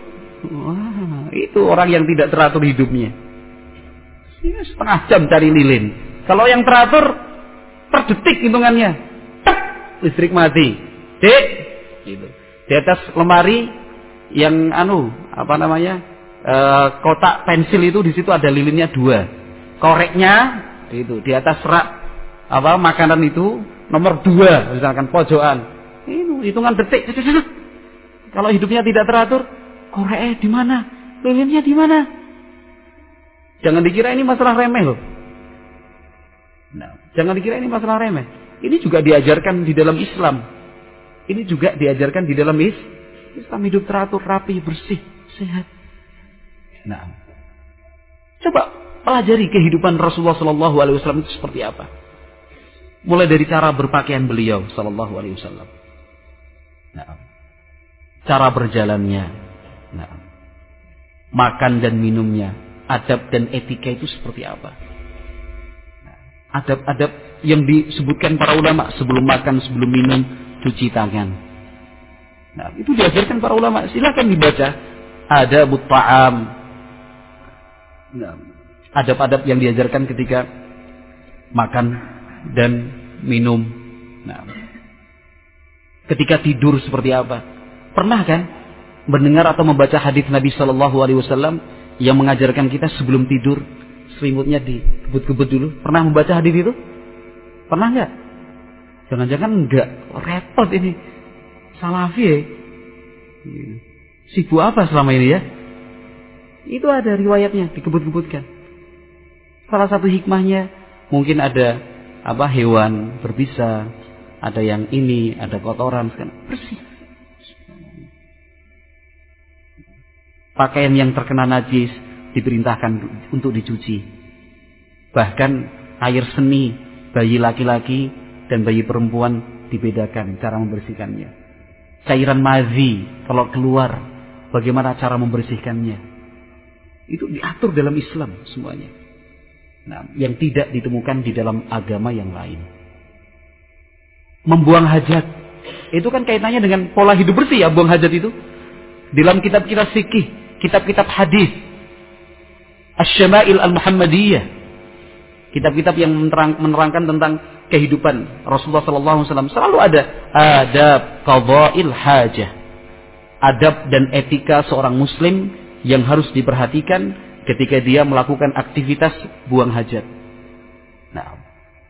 Wah, itu orang yang tidak teratur hidupnya. Ini setengah jam cari lilin. Kalau yang teratur, per detik hitungannya. Tek, listrik mati. Dek, gitu. Di atas lemari yang anu, apa namanya, e, kotak pensil itu di situ ada lilinnya dua. Koreknya itu di atas rak apa makanan itu nomor dua, misalkan pojokan. Itu hitungan detik. Kalau hidupnya tidak teratur, koreknya di mana? Lilinnya di mana? Jangan dikira ini masalah remeh loh. Nah, jangan dikira ini masalah remeh. Ini juga diajarkan di dalam Islam. Ini juga diajarkan di dalam Islam. Hidup teratur, rapi, bersih, sehat. Nah, coba pelajari kehidupan Rasulullah Sallallahu Alaihi Wasallam itu seperti apa. Mulai dari cara berpakaian beliau Sallallahu Alaihi Wasallam. Nah, cara berjalannya. Nah, makan dan minumnya, adab dan etika itu seperti apa? Nah, adab-adab yang disebutkan para ulama sebelum makan, sebelum minum, cuci tangan. Nah, itu diajarkan para ulama. Silakan dibaca. Adabut ta'am. Nah, adab-adab yang diajarkan ketika makan dan minum. Nah, ketika tidur seperti apa? Pernah kan mendengar atau membaca hadis Nabi Shallallahu Alaihi Wasallam yang mengajarkan kita sebelum tidur selimutnya dikebut-kebut dulu? Pernah membaca hadis itu? Pernah nggak? Jangan-jangan enggak. Repot ini. Salafi ya. Sibuk apa selama ini ya? Itu ada riwayatnya dikebut-kebutkan. Salah satu hikmahnya mungkin ada apa hewan berbisa, ada yang ini, ada kotoran, kan bersih. Pakaian yang terkena najis diperintahkan untuk dicuci. Bahkan air seni bayi laki-laki dan bayi perempuan dibedakan cara membersihkannya. Cairan mazi kalau keluar, bagaimana cara membersihkannya? Itu diatur dalam Islam semuanya. Nah, yang tidak ditemukan di dalam agama yang lain. Membuang hajat, itu kan kaitannya dengan pola hidup bersih ya, buang hajat itu. Dalam kitab-kitab fikih, kitab-kitab hadis, Asy-Syama'il Al-Muhammadiyah, kitab-kitab yang menerang, menerangkan tentang kehidupan Rasulullah sallallahu alaihi wasallam, selalu ada adab qadha'il hajah. Adab dan etika seorang muslim yang harus diperhatikan ketika dia melakukan aktivitas buang hajat. Nah,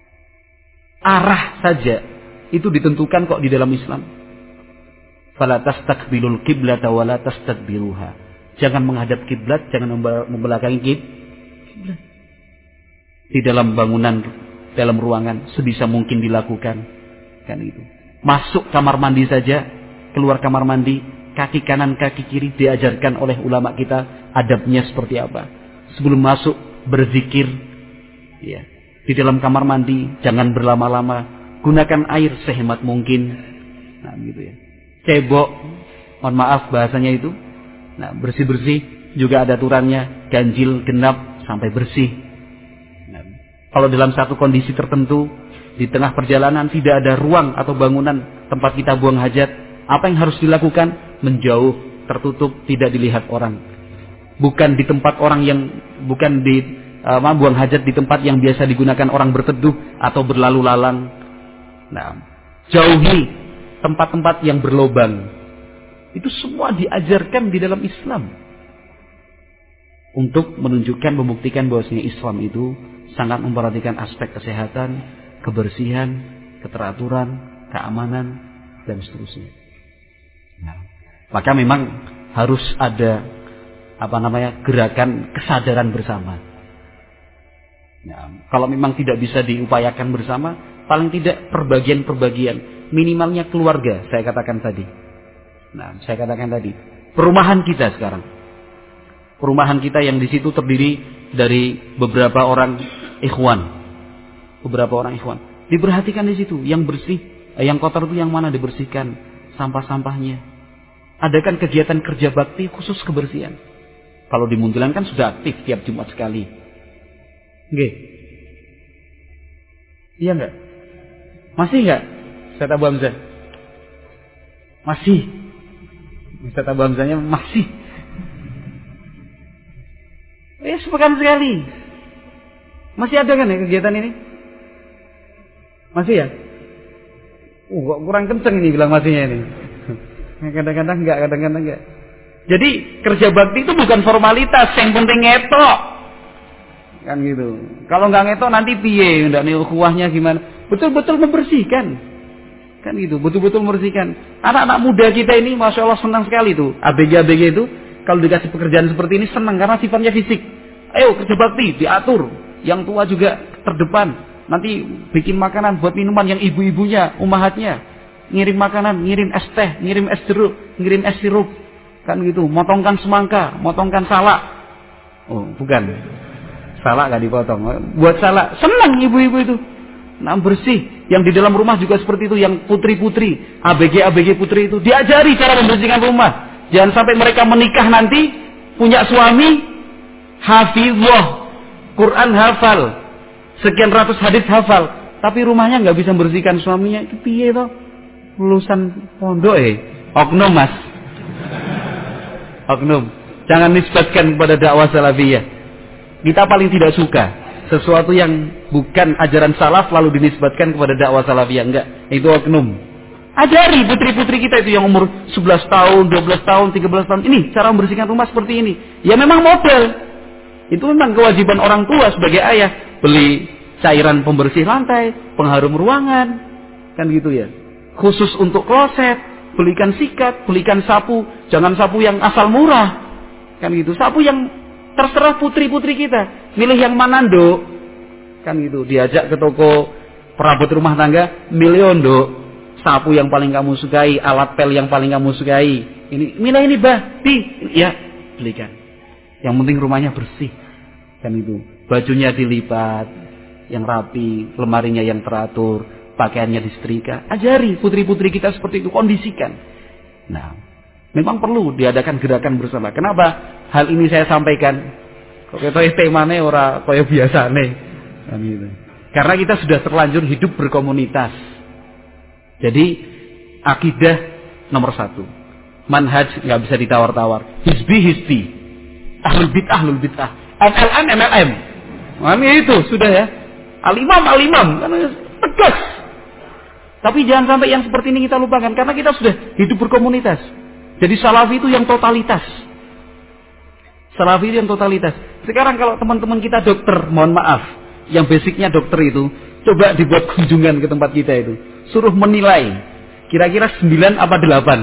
arah saja itu ditentukan kok di dalam Islam. Fala tastaqbilul qiblata wa la tastadbiruha. Jangan menghadap kiblat, jangan membelakangi kiblat. Di dalam bangunan, dalam ruangan sebisa mungkin dilakukan. Kan itu. Masuk kamar mandi saja, keluar kamar mandi, kaki kanan, kaki kiri diajarkan oleh ulama kita adabnya seperti apa. Sebelum masuk berzikir, ya. Di dalam kamar mandi jangan berlama-lama, gunakan air sehemat mungkin. Nah, gitu ya. Cebok, mohon maaf bahasanya itu. Nah, bersih-bersih juga ada aturannya, ganjil genap sampai bersih. Nah, kalau dalam satu kondisi tertentu di tengah perjalanan tidak ada ruang atau bangunan tempat kita buang hajat, apa yang harus dilakukan? Menjauh, tertutup, tidak dilihat orang. Bukan di tempat orang yang, bukan di uh, buang hajat di tempat yang biasa digunakan orang berteduh atau berlalu lalang. Nah, jauhi tempat-tempat yang berlobang. Itu semua diajarkan di dalam Islam. untuk menunjukkan, membuktikan bahwasanya Islam itu sangat memperhatikan aspek kesehatan, kebersihan, keteraturan, keamanan, dan seterusnya. Nah, maka memang harus ada apa namanya gerakan kesadaran bersama. Nah, kalau memang tidak bisa diupayakan bersama, paling tidak perbagian-perbagian, minimalnya keluarga, saya katakan tadi. Nah, saya katakan tadi, perumahan kita sekarang, perumahan kita yang di situ terdiri dari beberapa orang ikhwan, beberapa orang ikhwan, diperhatikan di situ, yang bersih, yang kotor itu yang mana dibersihkan, sampah-sampahnya. Adakan kegiatan kerja bakti khusus kebersihan. Kalau di Muntilan kan sudah aktif tiap Jumat sekali. Nggih. Iya enggak? Masih enggak? Ustaz Abu Hamzah? Masih. Ustaz Abu Hamzahnya masih. Ya, sepekan sekali. Masih ada kan ya kegiatan ini? Masih ya? Uh, kok kurang kenceng ini bilang masihnya ini. Kadang-kadang enggak, kadang-kadang enggak. Jadi kerja bakti itu bukan formalitas, yang penting ngetok. Kan gitu. Kalau enggak ngetok nanti piye, ndak nih ukhuwahnya gimana? Betul-betul membersihkan. Kan gitu, betul-betul membersihkan. Anak-anak muda kita ini Masya Allah senang sekali tuh. A B G A B G itu kalau dikasih pekerjaan seperti ini senang karena sifatnya fisik. Ayo kerja bakti, diatur. Yang tua juga terdepan. Nanti bikin makanan buat minuman yang ibu-ibunya, umahatnya. Ngirim makanan, ngirim es teh, ngirim es jeruk, ngirim es sirup. Kan gitu, motongkan semangka, motongkan salak. Oh, bukan. Salak gak dipotong. Buat salak, senang ibu-ibu itu. Nah, bersih. Yang di dalam rumah juga seperti itu, yang putri-putri, A B G A B G putri itu diajari cara membersihkan rumah. Jangan sampai mereka menikah nanti punya suami hafizah, Quran hafal, sekian ratus hadis hafal, tapi rumahnya nggak bisa membersihkan suaminya. Itu piye toh? Lulusan pondok eh, oknum mas, oknum. Jangan nisbatkan kepada dakwah salafiyah. Kita paling tidak suka sesuatu yang bukan ajaran salaf lalu dinisbatkan kepada dakwah salafiyah. Enggak, itu oknum. Ajari putri-putri kita itu yang umur sebelas tahun, dua belas tahun, tiga belas tahun. Ini cara membersihkan rumah seperti ini. Ya memang model. Itu memang kewajiban orang tua sebagai ayah. Beli cairan pembersih lantai, pengharum ruangan. Kan gitu ya. Khusus untuk kloset. Belikan sikat, belikan sapu. Jangan sapu yang asal murah. Kan gitu. Sapu yang terserah putri-putri kita. Milih yang mana nduk. Kan gitu. Diajak ke toko perabot rumah tangga. Milih nduk. Sapu yang paling kamu sukai, alat pel yang paling kamu sukai. Ini, milih ini bah, di, ya, belikan. Yang penting rumahnya bersih, kan itu. Bajunya dilipat, yang rapi, lemarinya yang teratur, pakaiannya disetrika. Ajari putri-putri kita seperti itu, kondisikan. Nah, memang perlu diadakan gerakan bersama. Kenapa hal ini saya sampaikan? Kok kita temane ora kaya biasane, kan gitu. Karena kita sudah terlanjur hidup berkomunitas. Jadi akidah nomor satu, manhaj nggak bisa ditawar-tawar, hizbi hizbi, ahlul bid'ah ahlul bid'ah, M L M M L M, nah, itu sudah ya, al-imam al-imam, tegas. Tapi jangan sampai yang seperti ini kita lupakan, karena kita sudah hidup berkomunitas. Jadi salafi itu yang totalitas, salafi itu yang totalitas. Sekarang kalau teman-teman kita dokter, mohon maaf, yang basicnya dokter itu, coba dibuat kunjungan ke tempat kita itu. Suruh menilai kira-kira sembilan apa delapan.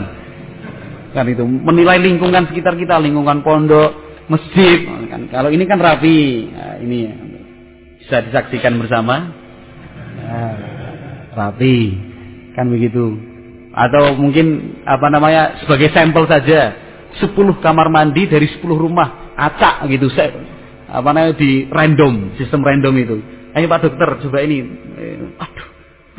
Kan itu, menilai lingkungan sekitar kita, lingkungan pondok, masjid. Kan, kalau ini kan rapi. Nah, ini bisa disaksikan bersama. Nah, rapi. Kan begitu. Atau mungkin apa namanya sebagai sampel saja, sepuluh kamar mandi dari sepuluh rumah, acak gitu. Apa namanya di random, sistem random itu. Ayo Pak Dokter, coba ini. Aduh.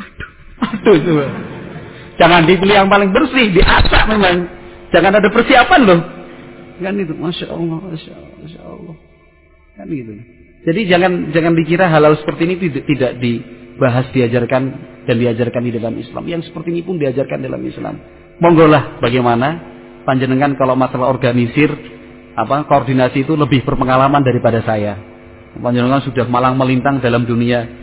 Aduh, coba. Jangan dipilih yang paling bersih, diacak memang. Jangan ada persiapan loh. Kan itu, masya Allah, masya Allah, masya Allah. Kan gitu. Jadi jangan jangan dikira hal-hal seperti ini tidak, tidak dibahas, diajarkan dan diajarkan di dalam Islam. Yang seperti ini pun diajarkan dalam Islam. Monggolah bagaimana panjenengan kalau masalah organisir, apa koordinasi itu lebih berpengalaman daripada saya. Panjenengan sudah malang melintang dalam dunia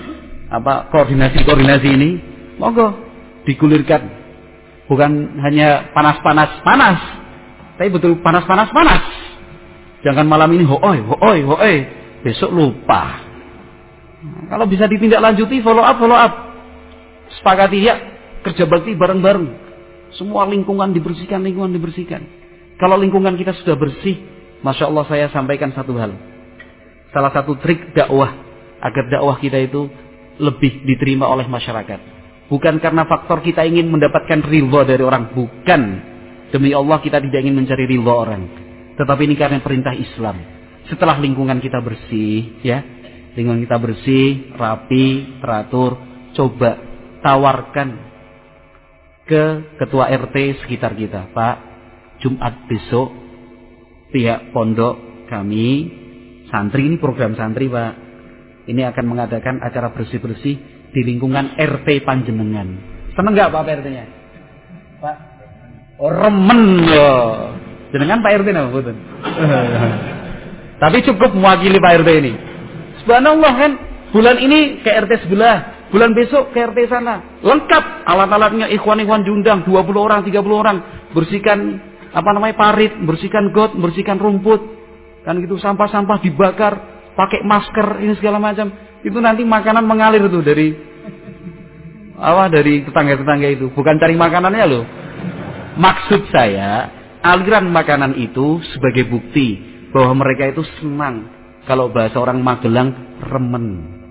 apa koordinasi-koordinasi ini, monggo digulirkan. Bukan hanya panas-panas panas, tapi betul panas-panas panas. Jangan malam ini hooi, hooi, hooi, besok lupa. Nah, kalau bisa ditindaklanjuti, follow up, follow up. Sepakati ya, kerja bakti bareng-bareng. Semua lingkungan dibersihkan, lingkungan dibersihkan. Kalau lingkungan kita sudah bersih, Masya Allah saya sampaikan satu hal. Salah satu trik dakwah, agar dakwah kita itu lebih diterima oleh masyarakat. Bukan karena faktor kita ingin mendapatkan ridha dari orang. Bukan. Demi Allah kita tidak ingin mencari ridha orang. Tetapi ini karena perintah Islam. Setelah lingkungan kita bersih, ya, lingkungan kita bersih, rapi, teratur, coba tawarkan ke ketua R T sekitar kita. Pak, Jumat besok pihak pondok kami, santri, ini program santri Pak, ini akan mengadakan acara bersih-bersih di lingkungan R T panjenengan. Seneng nggak Pak P R T-nya? Pak, oh, remen loh. Jenengan Pak R T nama betul. Tapi cukup mewakili Pak R T ini. Subhanallah kan, bulan ini ke R T sebelah, bulan besok ke R T sana. Lengkap alat-alatnya, ikhwan-ikhwan diundang dua puluh orang, tiga puluh orang, bersihkan apa namanya parit, bersihkan got, bersihkan rumput. Kan gitu, sampah-sampah dibakar, pakai masker ini segala macam. Itu nanti makanan mengalir tuh dari apa dari tetangga-tetangga itu. Bukan cari makanannya loh. Maksud saya, aliran makanan itu sebagai bukti bahwa mereka itu senang. Kalau bahasa orang Magelang, remen.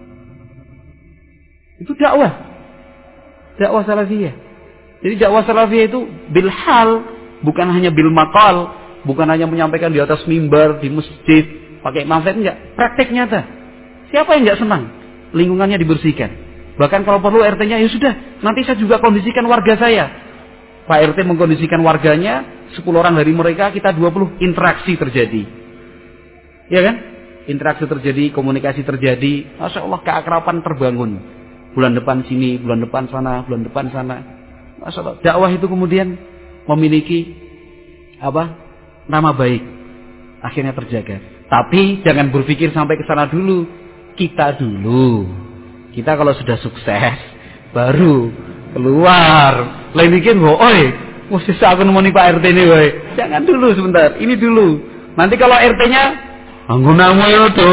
Itu dakwah. Dakwah salafiyah. Jadi dakwah salafiyah itu bil hal, bukan hanya bil maqal, bukan hanya menyampaikan di atas mimbar, di masjid, pakai manfaat, enggak. Praktek nyata. Siapa yang nggak senang lingkungannya dibersihkan? Bahkan kalau perlu R T-nya, ya sudah, nanti saya juga kondisikan warga saya. Pak R T mengkondisikan warganya, sepuluh orang dari mereka, kita dua puluh, interaksi terjadi. Ya kan? Interaksi terjadi, komunikasi terjadi. Masya Allah, keakraban terbangun. Bulan depan sini, bulan depan sana, bulan depan sana. Masya Allah, dakwah itu kemudian memiliki apa? Nama baik. Akhirnya terjaga. Tapi jangan berpikir sampai ke sana dulu. Kita dulu. Kita kalau sudah sukses baru keluar. Lain bikin, "Oi, mesti aku nemoni Pak R T ini, woi." Jangan dulu sebentar. Ini dulu. Nanti kalau R T-nya anggunamu itu.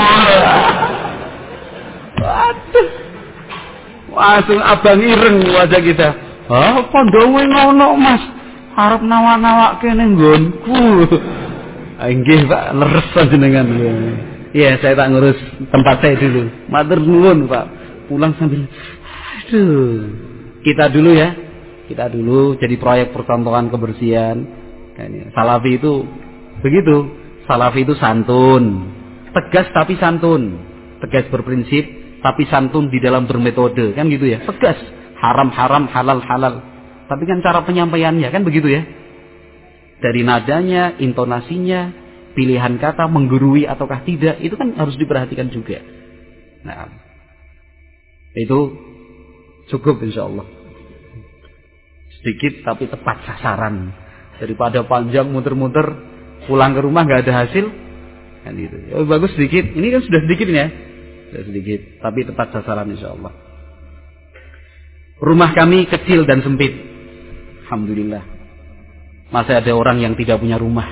Waduh. Langsung abang ireng wajah kita. "Ah, pondokmu ngono, Mas. Arep nawak-nawak kene nggonku." Nggih, Pak, leres panjenengan. Iya, saya tak ngurus tempat saya dulu. Matur nuwun, Pak. Pulang sambil aduh. Kita dulu ya. Kita dulu jadi proyek percontohan kebersihan. Salafi itu begitu. Salafi itu santun. Tegas tapi santun. Tegas berprinsip tapi santun di dalam bermetode, kan gitu ya. Tegas, haram-haram, halal-halal. Tapi kan cara penyampaiannya kan begitu ya. Dari nadanya, intonasinya, pilihan kata, menggurui ataukah tidak, itu kan harus diperhatikan juga. Nah, itu cukup insya Allah. Sedikit tapi tepat sasaran. Daripada panjang muter-muter, pulang ke rumah nggak ada hasil, kan gitu. Ya, bagus sedikit. Ini kan sudah sedikit ya, sudah sedikit, tapi tepat sasaran insya Allah. Rumah kami kecil dan sempit, alhamdulillah. Masih ada orang yang tidak punya rumah.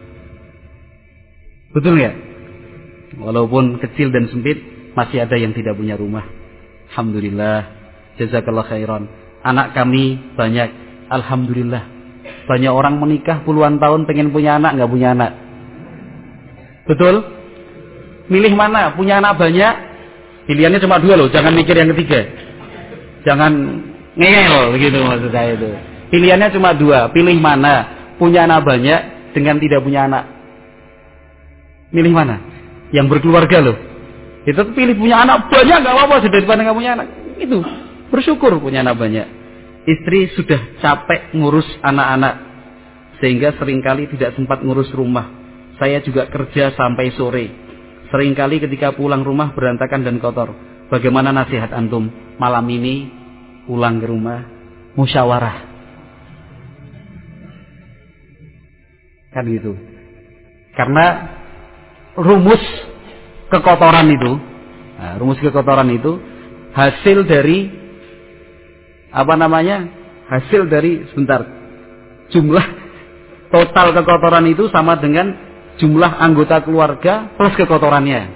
Betul nggak? Walaupun kecil dan sempit, masih ada yang tidak punya rumah. Alhamdulillah. Jazakallah khairan. Anak kami banyak. Alhamdulillah. Banyak orang menikah puluhan tahun pengen punya anak, nggak punya anak. Betul? Milih mana? Punya anak banyak? Pilihannya cuma dua loh. Jangan mikir yang ketiga. Jangan ngeyel gitu maksud saya itu. Pilihannya cuma dua. Pilih mana? Punya anak banyak dengan tidak punya anak. Milih mana? Yang berkeluarga loh. Itu pilih punya anak banyak nggak apa-apa daripada nggak punya anak. Itu bersyukur punya anak banyak. Istri sudah capek ngurus anak-anak sehingga seringkali tidak sempat ngurus rumah. Saya juga kerja sampai sore. Seringkali ketika pulang rumah berantakan dan kotor. Bagaimana nasihat antum? Malam ini pulang ke rumah musyawarah. Kan gitu. Karena rumus kekotoran itu, nah, rumus kekotoran itu hasil dari apa namanya? Hasil dari sebentar. Jumlah total kekotoran itu sama dengan jumlah anggota keluarga plus kekotorannya.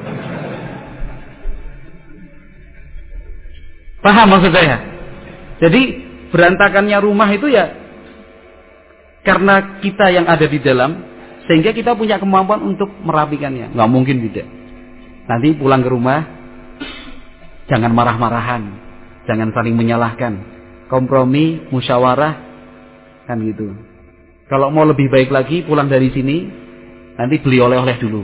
Paham maksud saya? Jadi berantakannya rumah itu ya karena kita yang ada di dalam, sehingga kita punya kemampuan untuk merapikannya. Nggak mungkin tidak. Nanti pulang ke rumah, jangan marah-marahan, jangan saling menyalahkan, kompromi, musyawarah, kan gitu. Kalau mau lebih baik lagi, pulang dari sini, nanti beli oleh-oleh dulu.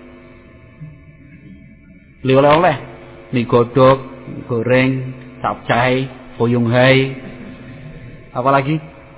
Beli oleh-oleh, mie godok, goreng, capcay, boyong hai, apa lagi?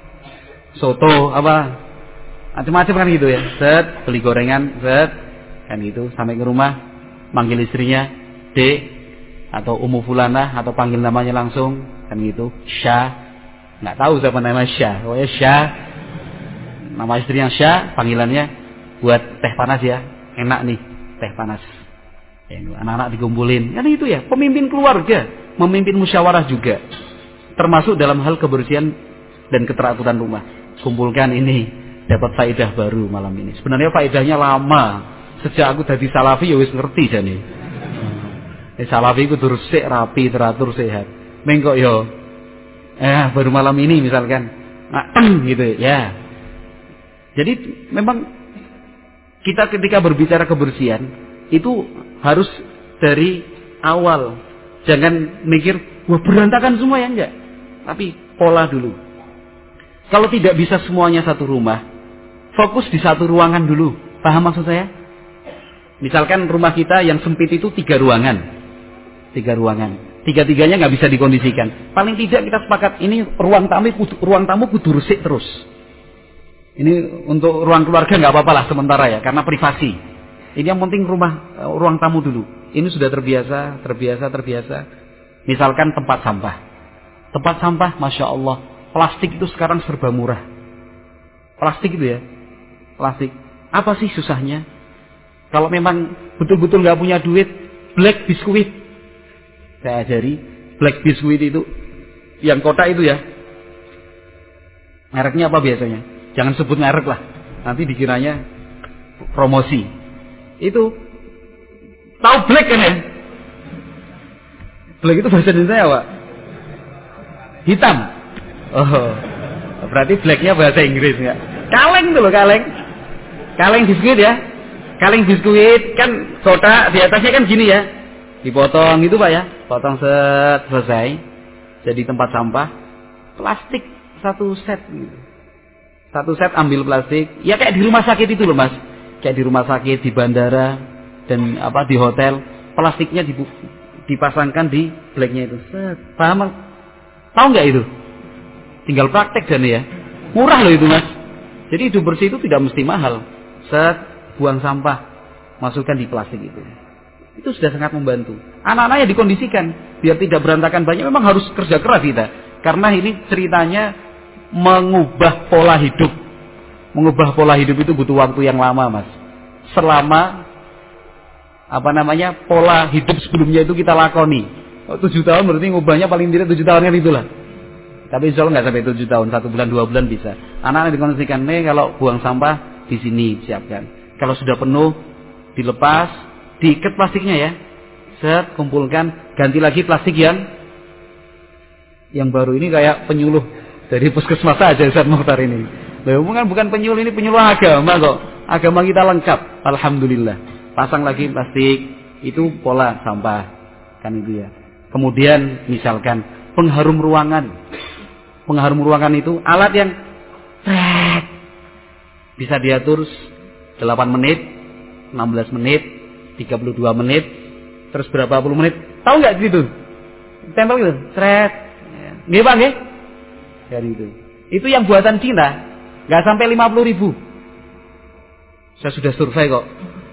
Soto, apa? Macam-macam kan gitu ya. Set, beli gorengan, set, kan gitu. Sampai ke rumah, manggil istrinya, Dek, atau Umu Fulanah, atau panggil namanya langsung, kan gitu. Syah, nggak tahu siapa nama Syah, pokoknya Syah. Nama istrinya Syah, panggilannya buat teh panas ya, enak nih, teh panas. Anak-anak dikumpulin, kan itu ya, pemimpin keluarga, memimpin musyawarah juga, termasuk dalam hal kebersihan dan keteraturan rumah. Kumpulkan ini, dapat faedah baru malam ini. Sebenarnya faedahnya lama, sejak aku jadi salafi ya wis ngerti jane. Eh salafi ku terus sik rapi, teratur, sehat. Mengkok yo, eh baru malam ini misalkan, nah, gitu ya. Jadi memang kita ketika berbicara kebersihan itu harus dari awal. Jangan mikir, wah berantakan semua ya, enggak. Tapi pola dulu. Kalau tidak bisa semuanya satu rumah, fokus di satu ruangan dulu. Paham maksud saya? Misalkan rumah kita yang sempit itu tiga ruangan. Tiga ruangan. Tiga-tiganya nggak bisa dikondisikan. Paling tidak kita sepakat, ini ruang tamu, ruang tamu kudu resik terus. Ini untuk ruang keluarga nggak apa-apa lah sementara ya, karena privasi. Ini yang penting rumah, ruang tamu dulu. Ini sudah terbiasa, terbiasa, terbiasa. Misalkan tempat sampah. Tempat sampah, Masya Allah, plastik itu sekarang serba murah. Plastik itu ya, plastik. Apa sih susahnya? Kalau memang betul-betul nggak punya duit, black biskuit. Saya ajari, black biskuit itu, yang kotak itu ya. Mereknya apa biasanya? Jangan sebut merek lah, nanti dikiranya promosi. Itu tahu black kan ya? Black itu bahasa Indonesia apa? Hitam. Oh, berarti blacknya bahasa Inggris ya. Kaleng tuh loh, kaleng. Kaleng biskuit ya. Kaleng biskuit kan kotak, di atasnya kan gini ya. Dipotong gitu Pak ya. Potong set, selesai. Jadi tempat sampah. Plastik satu set gitu. Satu set ambil plastik. Ya kayak di rumah sakit itu loh Mas. Kayak di rumah sakit, di bandara, dan apa di hotel, plastiknya dipasangkan di blacknya itu. Set. Paham? Tahu nggak itu? Tinggal praktek dan ya. Murah loh itu Mas. Jadi hidup bersih itu tidak mesti mahal. Set, buang sampah, masukkan di plastik itu. Itu sudah sangat membantu. Anak-anaknya dikondisikan biar tidak berantakan banyak. Memang harus kerja keras kita. Karena ini ceritanya mengubah pola hidup. Mengubah pola hidup itu butuh waktu yang lama Mas. Selama apa namanya pola hidup sebelumnya itu kita lakoni. Oh, tujuh tahun berarti ngubahnya paling tidak tujuh tahun kan itulah. Tapi insya Allah nggak sampai tujuh tahun, satu bulan dua bulan bisa. Anak-anak dikondisikan nih kalau buang sampah di sini siapkan. Kalau sudah penuh dilepas, diikat plastiknya ya. Set, kumpulkan, ganti lagi plastik yang yang baru. Ini kayak penyuluh dari puskesmas aja Ustaz Mukhtar ini. Loh, bukan bukan penyuluh, ini penyuluh agama kok. Agama kita lengkap, alhamdulillah. Pasang lagi plastik, itu pola sampah kan itu ya. Kemudian misalkan pengharum ruangan. Pengharum ruangan itu alat yang trek, bisa diatur delapan menit, enam belas menit, tiga puluh dua menit, terus berapa puluh menit. Tahu nggak gitu? Tempel gitu, trek. Nggih Pak nggih? Dari itu. Itu yang buatan Cina, nggak sampai lima puluh ribu. Saya sudah survei kok.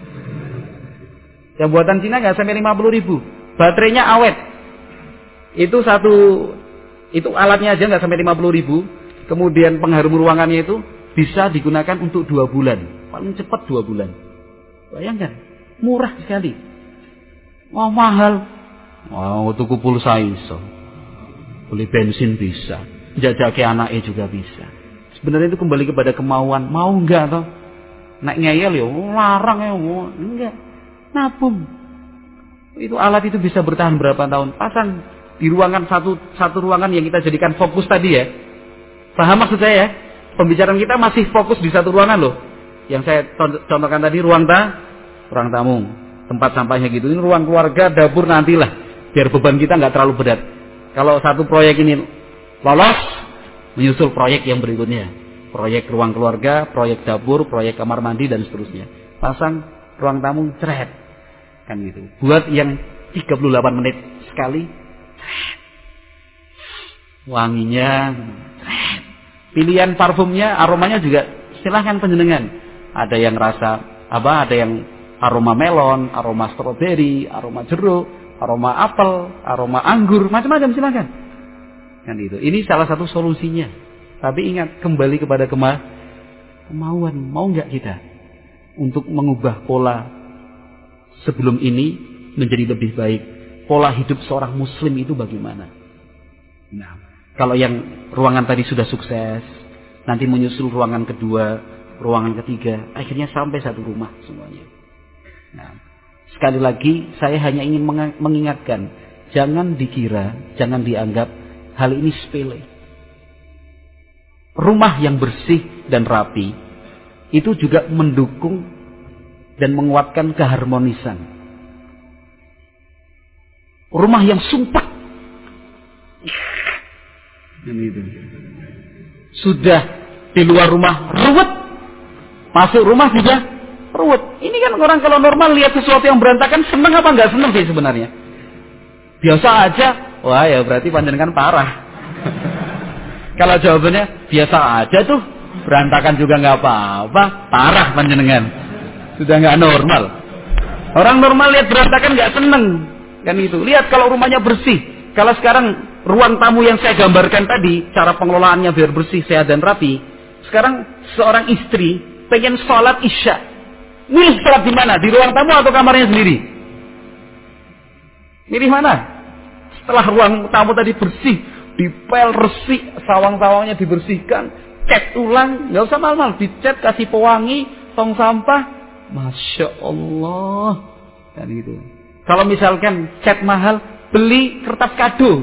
Yang buatan Cina nggak sampai lima puluh ribu. Baterainya awet. Itu satu, itu alatnya aja nggak sampai lima puluh ribu. Kemudian pengharum ruangannya itu bisa digunakan untuk dua bulan. Paling cepat dua bulan. Bayangkan, murah sekali. Wah mahal. Wah tuku pulsa iso. Beli bensin bisa. Jajaki anaknya juga bisa. Sebenarnya itu kembali kepada kemauan. Mau nggak toh? Nek ngeyel ya larang ya, enggak. Nabung. Itu alat itu bisa bertahan berapa tahun. Pasang di ruangan satu satu ruangan yang kita jadikan fokus tadi ya. Paham maksud saya ya? Pembicaraan kita masih fokus di satu ruangan loh. Yang saya contohkan tadi ruang ta, ruang tamu, tempat sampahnya gitu. Ini ruang keluarga, dapur nantilah. Biar beban kita nggak terlalu berat. Kalau satu proyek ini lolos, menyusul proyek yang berikutnya. Proyek ruang keluarga, proyek dapur, proyek kamar mandi dan seterusnya. Pasang ruang tamu, ceret. Kan gitu. Buat yang tiga puluh delapan menit sekali, ceret. Wanginya, ceret. Pilihan parfumnya, aromanya juga silahkan penjenengan. Ada yang rasa apa? Ada yang aroma melon, aroma stroberi, aroma jeruk, aroma apel, aroma anggur, macam-macam silahkan. Kan itu. Ini salah satu solusinya. Tapi ingat, kembali kepada kema kemauan. Mau nggak kita untuk mengubah pola sebelum ini menjadi lebih baik? Pola hidup seorang muslim itu bagaimana? Nah, kalau yang ruangan tadi sudah sukses, nanti menyusul ruangan kedua, ruangan ketiga, akhirnya sampai satu rumah semuanya. Nah, sekali lagi saya hanya ingin mengingatkan, jangan dikira, jangan dianggap hal ini sepele. Rumah yang bersih dan rapi itu juga mendukung dan menguatkan keharmonisan. Rumah yang sumpah itu. Sudah di luar rumah ruwet, masuk rumah juga ruwet. Ini kan orang kalau normal lihat sesuatu yang berantakan seneng apa nggak seneng sih sebenarnya? Biasa aja, wah ya berarti panjenengan parah. Kalau jawabannya biasa aja tuh, berantakan juga nggak apa-apa, parah panjenengan, sudah nggak normal. Orang normal lihat berantakan nggak seneng, kan itu. Lihat kalau rumahnya bersih. Kalau sekarang ruang tamu yang saya gambarkan tadi, cara pengelolaannya biar bersih, sehat dan rapi. Sekarang seorang istri pengen sholat isya, milih sholat di mana? Di ruang tamu atau kamarnya sendiri? Milih mana? Setelah ruang tamu tadi bersih, dipel resik, sawang-sawangnya dibersihkan, cat ulang, nggak usah mal-mal, dicat, kasih pewangi, tong sampah, masya Allah, dan gitu. Kalau misalkan cat mahal, beli kertas kado,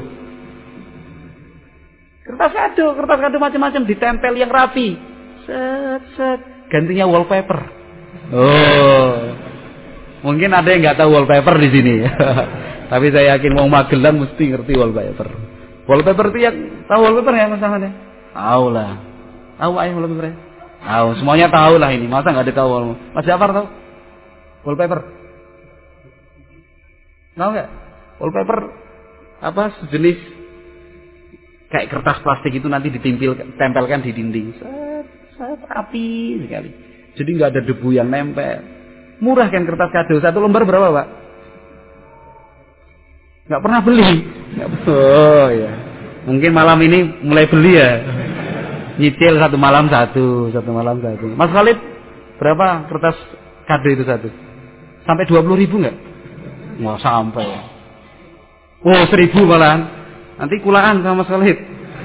kertas kado, kertas kado macam-macam, ditempel yang rapi, set set, gantinya wallpaper. Oh, mungkin ada yang nggak tahu wallpaper di sini, tapi saya yakin mau Magelang mesti ngerti wallpaper. Wallpaper itu yang tahu wallpaper ya Mas Ahmad ya? Tahu lah. Tahu aja wallpaper ya? Tahu, semuanya tahu lah ini. Masa nggak ada tahu wallpaper? Mas Jafar tahu? Wallpaper? Tahu nggak? Wallpaper apa sejenis kayak kertas plastik itu nanti ditempel tempelkan di dinding. Set, set, rapi sekali. Jadi nggak ada debu yang nempel. Murah kan kertas kado. Satu lembar berapa Pak? Nggak pernah beli. Oh ya. Mungkin malam ini mulai beli ya. Nyicil satu malam satu, satu malam satu. Mas Khalid, berapa kertas kado itu satu? Sampai dua puluh ribu nggak? Nggak sampai. Oh seribu malahan. Nanti kulaan sama Mas Khalid.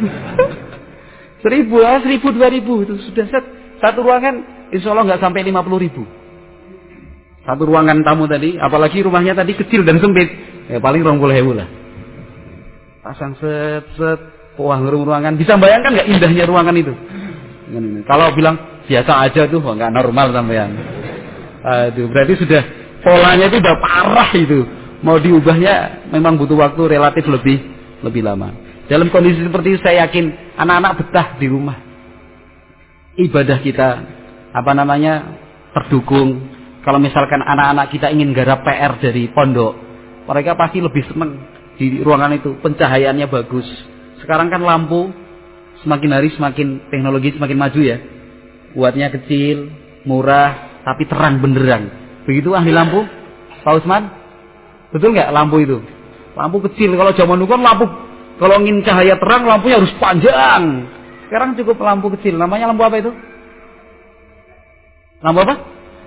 Seribu ah, seribu dua ribu itu sudah set. Satu ruangan, insya Allah nggak sampai lima puluh ribu. Satu ruangan tamu tadi, apalagi rumahnya tadi kecil dan sempit. Ya paling rong puluh ribu lah. Pasang set set pohon ruangan. Bisa bayangkan nggak indahnya ruangan itu? Kalau bilang biasa aja tuh nggak normal sampean. Aduh, berarti sudah polanya itu udah parah itu. Mau diubahnya memang butuh waktu relatif lebih lebih lama. Dalam kondisi seperti itu saya yakin anak-anak betah di rumah. Ibadah kita apa namanya terdukung. Kalau misalkan anak-anak kita ingin garap P R dari pondok, mereka pasti lebih senang di ruangan itu, pencahayaannya bagus. Sekarang kan lampu semakin hari semakin teknologi semakin maju ya. Buatnya kecil, murah, tapi terang benderang. Begitu ahli lampu, Pak Usman? Betul nggak lampu itu? Lampu kecil, kalau zaman dulu kan lampu, kalau ingin cahaya terang lampunya harus panjang. Sekarang cukup lampu kecil. Namanya lampu apa itu? Lampu apa?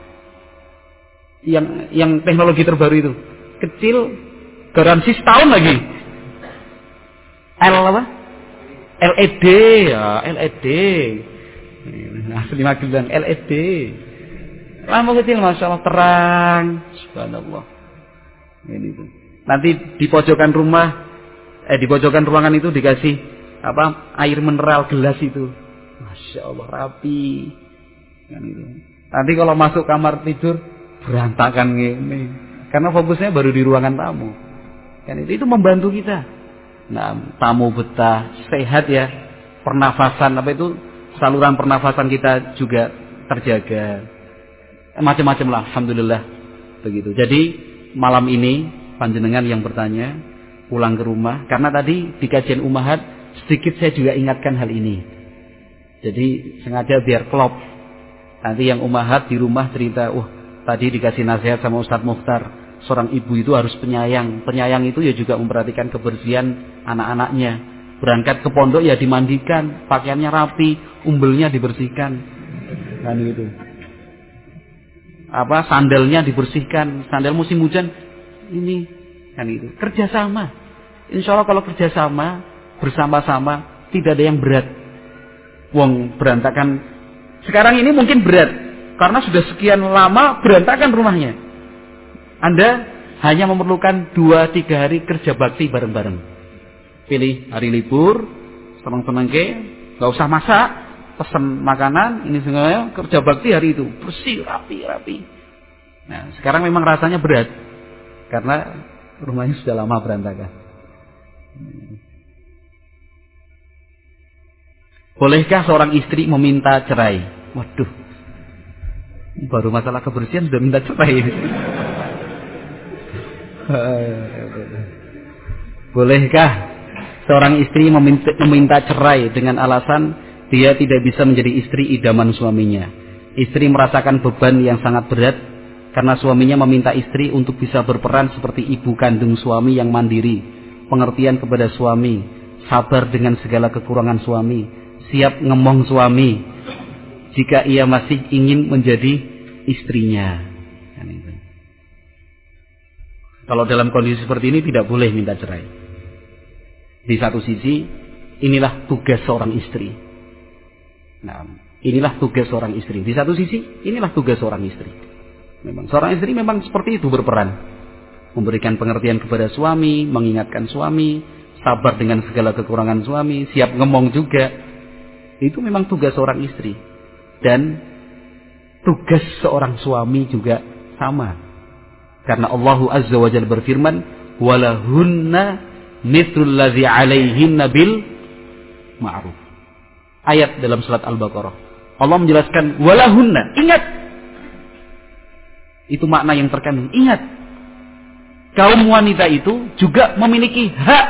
Yang yang teknologi terbaru itu. Kecil, garansi setahun lagi. L apa? L E D ya, L E D. Asli Magelang, L E D. Lampu kecil Masya Allah terang. Subhanallah. Ini tuh. Nanti di pojokan rumah, eh di pojokan ruangan itu dikasih apa? Air mineral gelas itu. Masya Allah rapi. Kan itu. Nanti kalau masuk kamar tidur berantakan ini. Karena fokusnya baru di ruangan tamu. Kan itu itu membantu kita. Nah, tamu betah, sehat ya. Pernafasan apa itu? Saluran pernafasan kita juga terjaga. Macam-macam lah, alhamdulillah. Begitu. Jadi malam ini panjenengan yang bertanya pulang ke rumah, karena tadi di kajian Ummahat sedikit saya juga ingatkan hal ini. Jadi sengaja biar klop. Nanti yang Ummahat di rumah cerita, wah tadi dikasih nasihat sama Ustadz Mukhtar, seorang ibu itu harus penyayang. Penyayang itu ya juga memperhatikan kebersihan anak-anaknya. Berangkat ke pondok ya dimandikan, pakaiannya rapi, umbelnya dibersihkan. Kan gitu. Apa sandalnya dibersihkan, sandal musim hujan ini kan itu kerjasama. Insya Allah kalau kerjasama bersama-sama tidak ada yang berat. Wong berantakan sekarang ini mungkin berat karena sudah sekian lama berantakan rumahnya. Anda hanya memerlukan dua tiga hari kerja bakti bareng-bareng. Pilih hari libur, senang-senang ke, nggak usah masak. Pesan makanan, ini semuanya kerja bakti hari itu. Bersih, rapi, rapi. Nah, sekarang memang rasanya berat. Karena rumahnya sudah lama berantakan. Bolehkah seorang istri meminta cerai? Waduh. Baru masalah kebersihan sudah minta cerai. Bolehkah seorang istri meminta, meminta cerai dengan alasan dia tidak bisa menjadi istri idaman suaminya. Istri merasakan beban yang sangat berat karena suaminya meminta istri untuk bisa berperan seperti ibu kandung suami yang mandiri, pengertian kepada suami, sabar dengan segala kekurangan suami, siap ngemong suami jika ia masih ingin menjadi istrinya. Kalau dalam kondisi seperti ini tidak boleh minta cerai. Di satu sisi, inilah tugas seorang istri. Nah, inilah tugas seorang istri. Di satu sisi, inilah tugas seorang istri. Memang seorang istri memang seperti itu berperan. Memberikan pengertian kepada suami, mengingatkan suami, sabar dengan segala kekurangan suami, siap ngemong juga. Itu memang tugas seorang istri. Dan tugas seorang suami juga sama. Karena Allah Azza wa Jalla berfirman, "Walahunna mithlul ladzi 'alaihinna bil ma'ruf." Ayat dalam surat Al-Baqarah. Allah menjelaskan walahunna. Ingat. Itu makna yang terkandung. Ingat. Kaum wanita itu juga memiliki hak.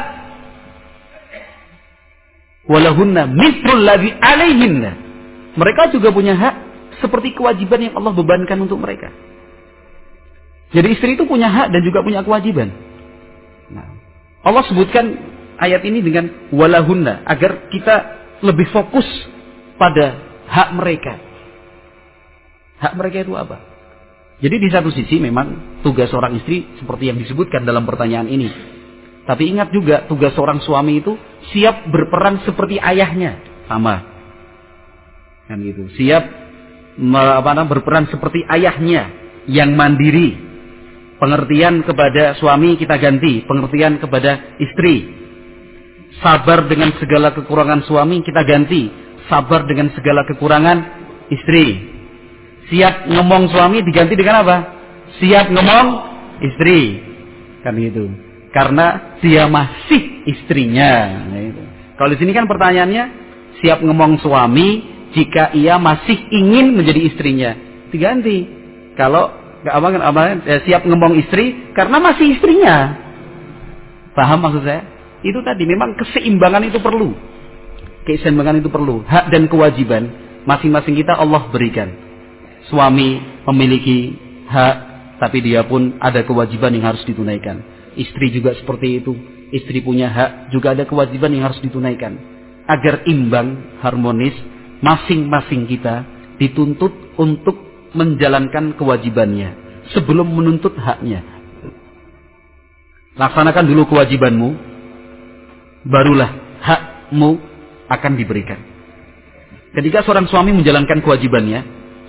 Walahunna mithlul ladzi 'alaihinna. Mereka juga punya hak seperti kewajiban yang Allah bebankan untuk mereka. Jadi istri itu punya hak dan juga punya kewajiban. Nah, Allah sebutkan ayat ini dengan walahunna agar kita lebih fokus pada hak mereka. Hak mereka itu apa? Jadi di satu sisi memang tugas seorang istri seperti yang disebutkan dalam pertanyaan ini. Tapi ingat juga tugas seorang suami itu siap berperan seperti ayahnya. Sama. Kan gitu. Siap apa, berperan seperti ayahnya yang mandiri. Pengertian kepada suami kita ganti. Pengertian kepada istri. Sabar dengan segala kekurangan suami kita ganti. Sabar dengan segala kekurangan istri. Siap ngomong suami diganti dengan apa? Siap ngomong istri. Kan gitu. Karena dia masih istrinya. Nah, itu. Kalau di sini kan pertanyaannya siap ngomong suami jika ia masih ingin menjadi istrinya. Diganti. Kalau nggak apa apa eh, siap ngomong istri karena masih istrinya. Paham maksud saya? Itu tadi memang keseimbangan itu perlu. Keseimbangan itu perlu. Hak dan kewajiban masing-masing kita Allah berikan. Suami memiliki hak, tapi dia pun ada kewajiban yang harus ditunaikan. Istri juga seperti itu. Istri punya hak, juga ada kewajiban yang harus ditunaikan. Agar imbang, harmonis, masing-masing kita dituntut untuk menjalankan kewajibannya sebelum menuntut haknya. Laksanakan dulu kewajibanmu, barulah hakmu akan diberikan. Ketika seorang suami menjalankan kewajibannya,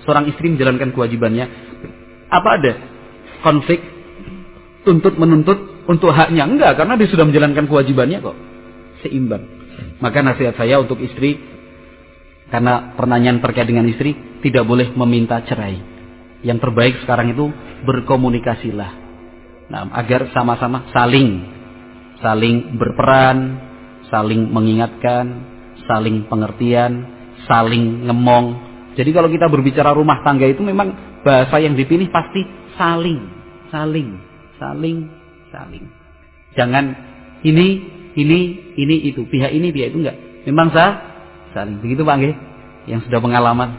seorang istri menjalankan kewajibannya. Apa ada konflik tuntut menuntut untuk haknya? Enggak, karena dia sudah menjalankan kewajibannya kok. Seimbang. Maka nasihat saya untuk istri, karena pertanyaan terkait dengan istri, tidak boleh meminta cerai. Yang terbaik sekarang itu berkomunikasilah. Nah, agar sama-sama saling saling berperan, saling mengingatkan, saling pengertian, saling ngemong. Jadi kalau kita berbicara rumah tangga itu memang bahasa yang dipilih pasti saling, saling, saling, saling. Jangan ini, ini, ini itu, pihak ini, pihak itu enggak. Memang sah, saling. Begitu Pak nggih, yang sudah pengalaman.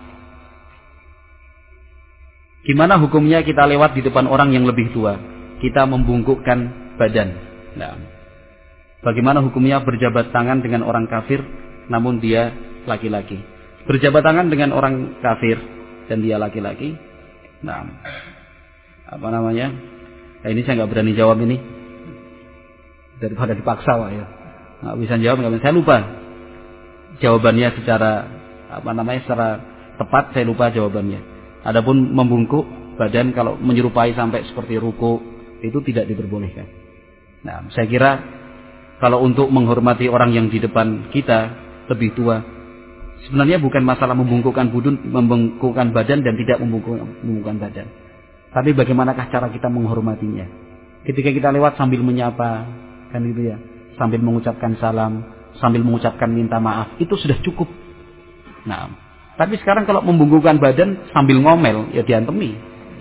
Gimana hukumnya kita lewat di depan orang yang lebih tua? Kita membungkukkan badan. Nah, bagaimana hukumnya berjabat tangan dengan orang kafir namun dia laki-laki? Berjabat tangan dengan orang kafir dan dia laki-laki. Nah, apa namanya? Nah, ini saya nggak berani jawab ini. Daripada dipaksa Pak ya. Nggak bisa jawab, nggak bisa. Saya lupa jawabannya secara apa namanya secara tepat, saya lupa jawabannya. Adapun membungkuk badan kalau menyerupai sampai seperti ruku itu tidak diperbolehkan. Nah, saya kira kalau untuk menghormati orang yang di depan kita lebih tua, sebenarnya bukan masalah membungkukkan budun, membungkukkan badan dan tidak membungkukkan, membungkukkan badan. Tapi bagaimanakah cara kita menghormatinya? Ketika kita lewat sambil menyapa, kan gitu ya, sambil mengucapkan salam, sambil mengucapkan minta maaf, itu sudah cukup. Nah, tapi sekarang kalau membungkukkan badan sambil ngomel, ya diantemi.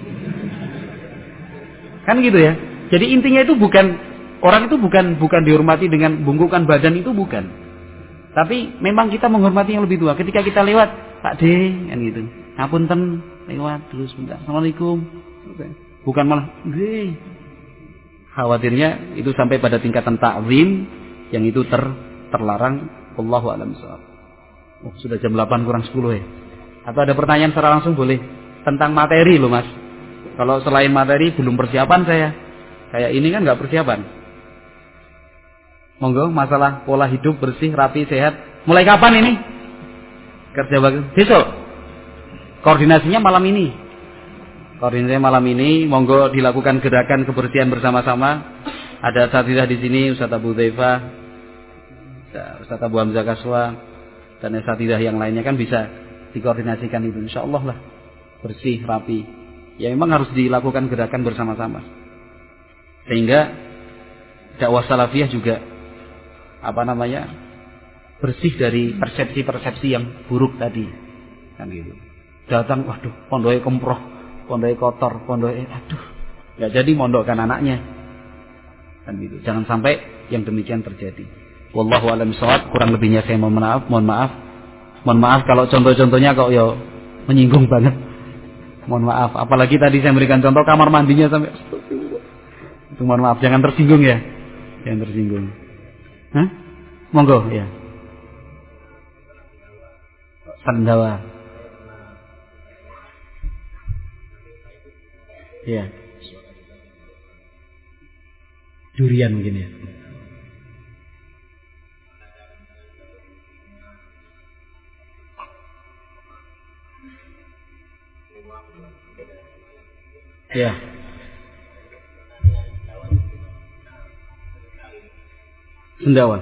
Kan gitu ya. Jadi intinya itu bukan, orang itu bukan bukan dihormati dengan bungkukan badan, itu bukan. Tapi memang kita menghormati yang lebih tua. Ketika kita lewat, Pak D, kan gitu. Ngapunten, lewat terus sebentar. Assalamualaikum. Bukan malah, D. Khawatirnya itu sampai pada tingkatan ta'zim yang itu ter terlarang. Wallahu a'lam bishawab. Oh, sudah jam delapan kurang sepuluh ya. Atau ada pertanyaan secara langsung boleh tentang materi loh Mas. Kalau selain materi belum persiapan saya. Kayak ini kan nggak persiapan. Monggo masalah pola hidup bersih, rapi, sehat. Mulai kapan ini? Kerja bagus. Besok. Koordinasinya malam ini. Koordinasinya malam ini. Monggo dilakukan gerakan kebersihan bersama-sama. Ada Satidah di sini, Ustaz Abu Dhaifah, Ustaz Abu Hamzah Kaswa, dan Satidah yang lainnya kan bisa dikoordinasikan itu. Insya Allah lah bersih, rapi. Ya memang harus dilakukan gerakan bersama-sama. Sehingga dakwah salafiyah juga apa namanya bersih dari persepsi-persepsi yang buruk tadi, kan gitu. Datang, waduh, pondoknya kemproh, pondoknya kotor, pondoknya, aduh, nggak jadi mondokkan anaknya, kan gitu. Jangan sampai yang demikian terjadi. Wallahu a'lam bishawab. Kurang lebihnya saya mohon maaf, mohon maaf, mohon maaf kalau contoh-contohnya kok ya menyinggung banget. Mohon maaf. Apalagi tadi saya berikan contoh kamar mandinya sampai itu, mohon maaf, jangan tersinggung ya, jangan tersinggung. Hah? Monggo ya. Sandawa. Ya. Durian mungkin ya. Ya. Sendawa.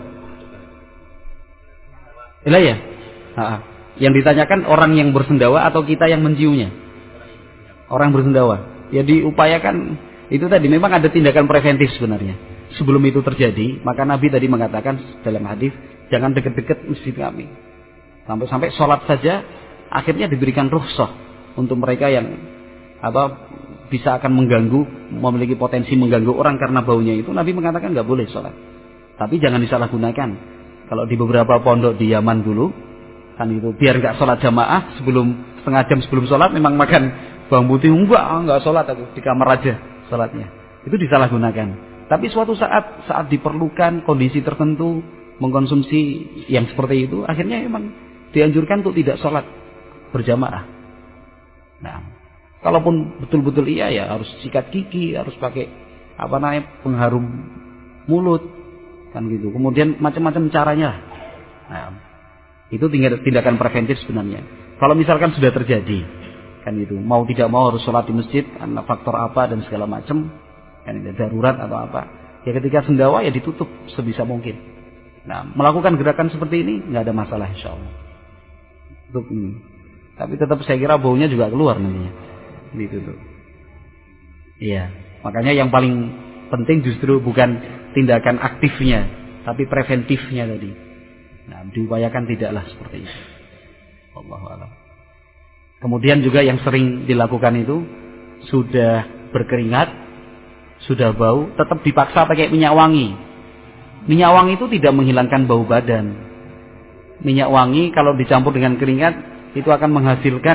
Iya ya. Ha-ha. Yang ditanyakan orang yang bersendawa atau kita yang menciumnya? Orang bersendawa. Ya diupayakan itu tadi, memang ada tindakan preventif sebenarnya. Sebelum itu terjadi, maka Nabi tadi mengatakan dalam hadis, jangan deket-deket masjid kami. Sampai-sampai sholat saja akhirnya diberikan rukhsah untuk mereka yang apa bisa akan mengganggu, memiliki potensi mengganggu orang karena baunya itu. Nabi mengatakan nggak boleh sholat. Tapi jangan disalahgunakan. Kalau di beberapa pondok di Yaman dulu, kan itu biar nggak sholat jamaah sebelum setengah jam sebelum sholat memang makan bawang putih, enggak nggak sholat aku di kamar aja sholatnya. Itu disalahgunakan. Tapi suatu saat saat diperlukan kondisi tertentu mengkonsumsi yang seperti itu, akhirnya memang dianjurkan untuk tidak sholat berjamaah. Nah, kalaupun betul-betul iya ya harus sikat gigi, harus pakai apa namanya pengharum mulut, kan gitu. Kemudian macam-macam caranya. Nah, itu tindakan preventif sebenarnya. Kalau misalkan sudah terjadi, kan itu. Mau tidak mau harus sholat di masjid karena faktor apa dan segala macam, kan itu darurat atau apa. Ya ketika sendawa ya ditutup sebisa mungkin. Nah, melakukan gerakan seperti ini nggak ada masalah insyaallah. Tutup ini. Tapi tetap saya kira baunya juga keluar nantinya. Ditutup. Iya, makanya yang paling penting justru bukan tindakan aktifnya, tapi preventifnya tadi. Nah, diupayakan tidaklah seperti itu. Wallahu a'lam. Kemudian juga yang sering dilakukan itu sudah berkeringat, sudah bau, tetap dipaksa pakai minyak wangi. Minyak wangi itu tidak menghilangkan bau badan. Minyak wangi kalau dicampur dengan keringat itu akan menghasilkan